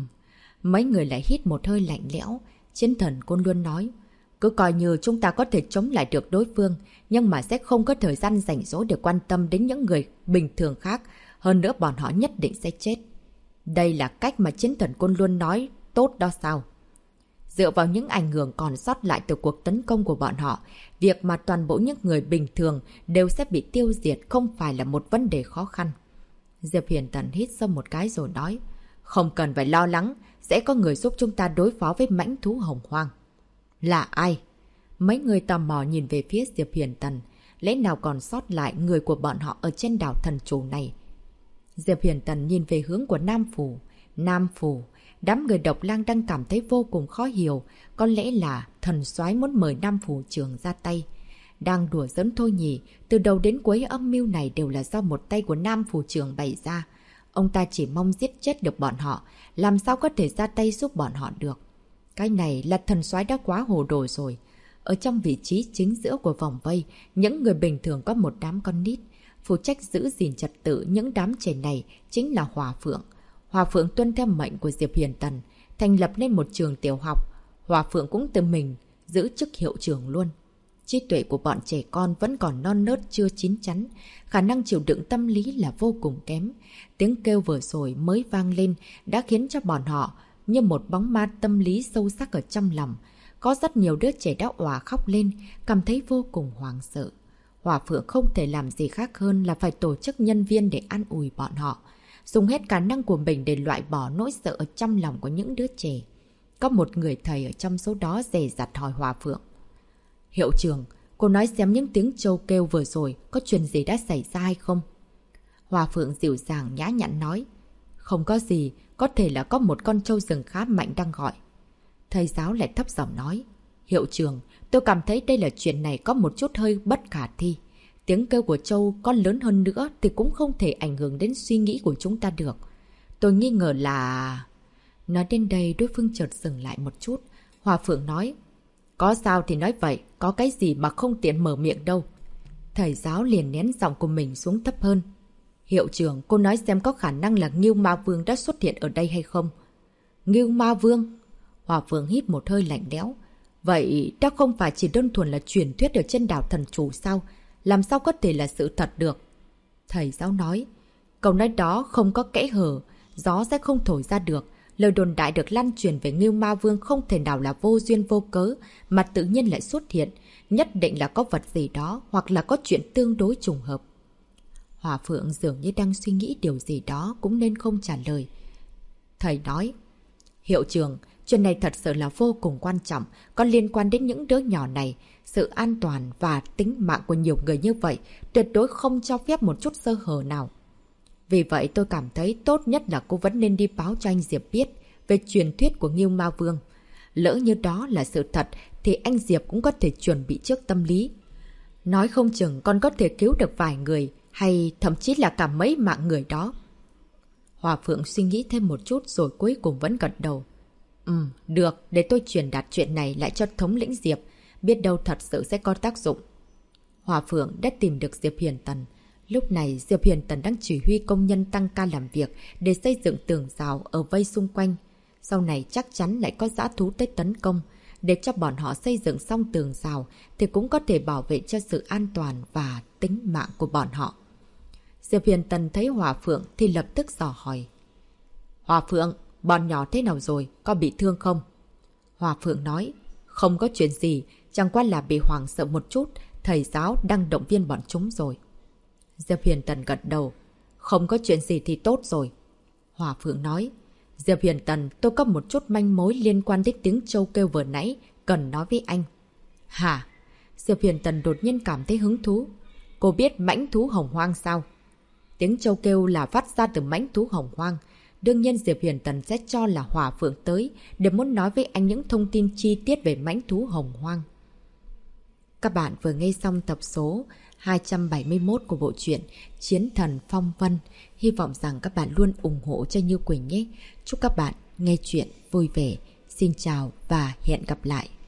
Mấy người lại hít một hơi lạnh lẽo. Chiến thần Côn Luân nói. Cứ coi như chúng ta có thể chống lại được đối phương, nhưng mà sẽ không có thời gian rảnh rỗi để quan tâm đến những người bình thường khác. Hơn nữa bọn họ nhất định sẽ chết. Đây là cách mà chiến thần Côn Luân nói tốt đó sao? Dựa vào những ảnh hưởng còn sót lại từ cuộc tấn công của bọn họ, việc mà toàn bộ những người bình thường đều sẽ bị tiêu diệt không phải là một vấn đề khó khăn. Diệp Huyền Tần hít sâu một cái rồi nói. Không cần phải lo lắng, sẽ có người giúp chúng ta đối phó với mãnh thú hồng hoang. Là ai? Mấy người tò mò nhìn về phía Diệp Huyền Tần. Lẽ nào còn sót lại người của bọn họ ở trên đảo thần chủ này? Diệp Huyền Tần nhìn về hướng của Nam Phủ. Nam Phủ, Đám người độc lang đang cảm thấy vô cùng khó hiểu. Có lẽ là thần soái muốn mời Nam phủ trưởng ra tay. Đang đùa giỡn thôi nhỉ, từ đầu đến cuối âm mưu này đều là do một tay của Nam phủ trưởng bày ra. Ông ta chỉ mong giết chết được bọn họ, làm sao có thể ra tay giúp bọn họ được. Cái này là thần soái đã quá hồ đồ rồi. Ở trong vị trí chính giữa của vòng vây, những người bình thường có một đám con nít. Phụ trách giữ gìn trật tự những đám trẻ này chính là Hòa Phượng. Hòa Phượng tuân theo mệnh của Diệp Hiền Tần, thành lập nên một trường tiểu học. Hòa Phượng cũng tự mình giữ chức hiệu trưởng luôn. Trí tuệ của bọn trẻ con vẫn còn non nớt chưa chín chắn, khả năng chịu đựng tâm lý là vô cùng kém. Tiếng kêu vừa rồi mới vang lên đã khiến cho bọn họ như một bóng ma tâm lý sâu sắc ở trong lòng. Có rất nhiều đứa trẻ đã òa khóc lên, cảm thấy vô cùng hoảng sợ. Hòa Phượng không thể làm gì khác hơn là phải tổ chức nhân viên để an ủi bọn họ, dùng hết khả năng của mình để loại bỏ nỗi sợ ở trong lòng của những đứa trẻ. Có một người thầy ở trong số đó dè dặt hỏi Hòa Phượng. Hiệu trưởng, cô nói xem những tiếng trâu kêu vừa rồi có chuyện gì đã xảy ra hay không? Hòa Phượng dịu dàng nhã nhặn nói. Không có gì, có thể là có một con trâu rừng khá mạnh đang gọi. Thầy giáo lại thấp giọng nói. Hiệu trưởng, tôi cảm thấy đây là chuyện này có một chút hơi bất khả thi. Tiếng kêu của trâu có lớn hơn nữa thì cũng không thể ảnh hưởng đến suy nghĩ của chúng ta được. Tôi nghi ngờ là... Nói đến đây đối phương chợt dừng lại một chút. Hòa Phượng nói. Có sao thì nói vậy, có cái gì mà không tiện mở miệng đâu. Thầy giáo liền nén giọng của mình xuống thấp hơn. Hiệu trưởng, cô nói xem có khả năng là Ngưu Ma Vương đã xuất hiện ở đây hay không? Ngưu Ma Vương? Hòa Phượng hít một hơi lạnh lẽo. Vậy đó không phải chỉ đơn thuần là truyền thuyết ở trên đảo thần chủ sao? Làm sao có thể là sự thật được? Thầy giáo nói. Câu nói đó không có kẽ hở, gió sẽ không thổi ra được. Lời đồn đại được lan truyền về Ngưu Ma Vương không thể nào là vô duyên vô cớ mà tự nhiên lại xuất hiện. Nhất định là có vật gì đó hoặc là có chuyện tương đối trùng hợp. Hòa Phượng dường như đang suy nghĩ điều gì đó cũng nên không trả lời. Thầy nói. Hiệu trưởng, chuyện này thật sự là vô cùng quan trọng, có liên quan đến những đứa nhỏ này. Sự an toàn và tính mạng của nhiều người như vậy tuyệt đối không cho phép một chút sơ hở nào. Vì vậy tôi cảm thấy tốt nhất là cô vẫn nên đi báo cho anh Diệp biết về truyền thuyết của Ngưu Ma Vương. Lỡ như đó là sự thật thì anh Diệp cũng có thể chuẩn bị trước tâm lý. Nói không chừng còn có thể cứu được vài người hay thậm chí là cả mấy mạng người đó. Hòa Phượng suy nghĩ thêm một chút rồi cuối cùng vẫn gật đầu. Được, để tôi truyền đạt chuyện này lại cho thống lĩnh Diệp. Biết đâu thật sự sẽ có tác dụng. Hòa Phượng đã tìm được Diệp Hiền Tần. Lúc này Diệp Hiền Tần đang chỉ huy công nhân tăng ca làm việc để xây dựng tường rào ở vây xung quanh. Sau này chắc chắn lại có dã thú tới tấn công. Để cho bọn họ xây dựng xong tường rào thì cũng có thể bảo vệ cho sự an toàn và tính mạng của bọn họ. Diệp Hiền Tần thấy Hòa Phượng thì lập tức dò hỏi. Hòa Phượng, bọn nhỏ thế nào rồi? Có bị thương không? Hòa Phượng nói. Không có chuyện gì, chẳng qua là bị hoảng sợ một chút. Thầy giáo đang động viên bọn chúng rồi. Diệp Hiền Tần gật đầu. Không có chuyện gì thì tốt rồi. Hòa Phượng nói. Diệp Hiền Tần, tôi có một chút manh mối liên quan đến tiếng trâu kêu vừa nãy, cần nói với anh. Hả? Diệp Hiền Tần đột nhiên cảm thấy hứng thú. Cô biết mãnh thú hồng hoang sao? Tiếng trâu kêu là phát ra từ mãnh thú hồng hoang. Đương nhiên Diệp Hiền Tần sẽ cho là Hòa Phượng tới để muốn nói với anh những thông tin chi tiết về mãnh thú hồng hoang. Các bạn vừa nghe xong tập số 271 của bộ truyện Chiến Thần Phong Vân. Hy vọng rằng các bạn luôn ủng hộ cho Như Quỳnh nhé. Chúc các bạn nghe chuyện vui vẻ. Xin chào và hẹn gặp lại.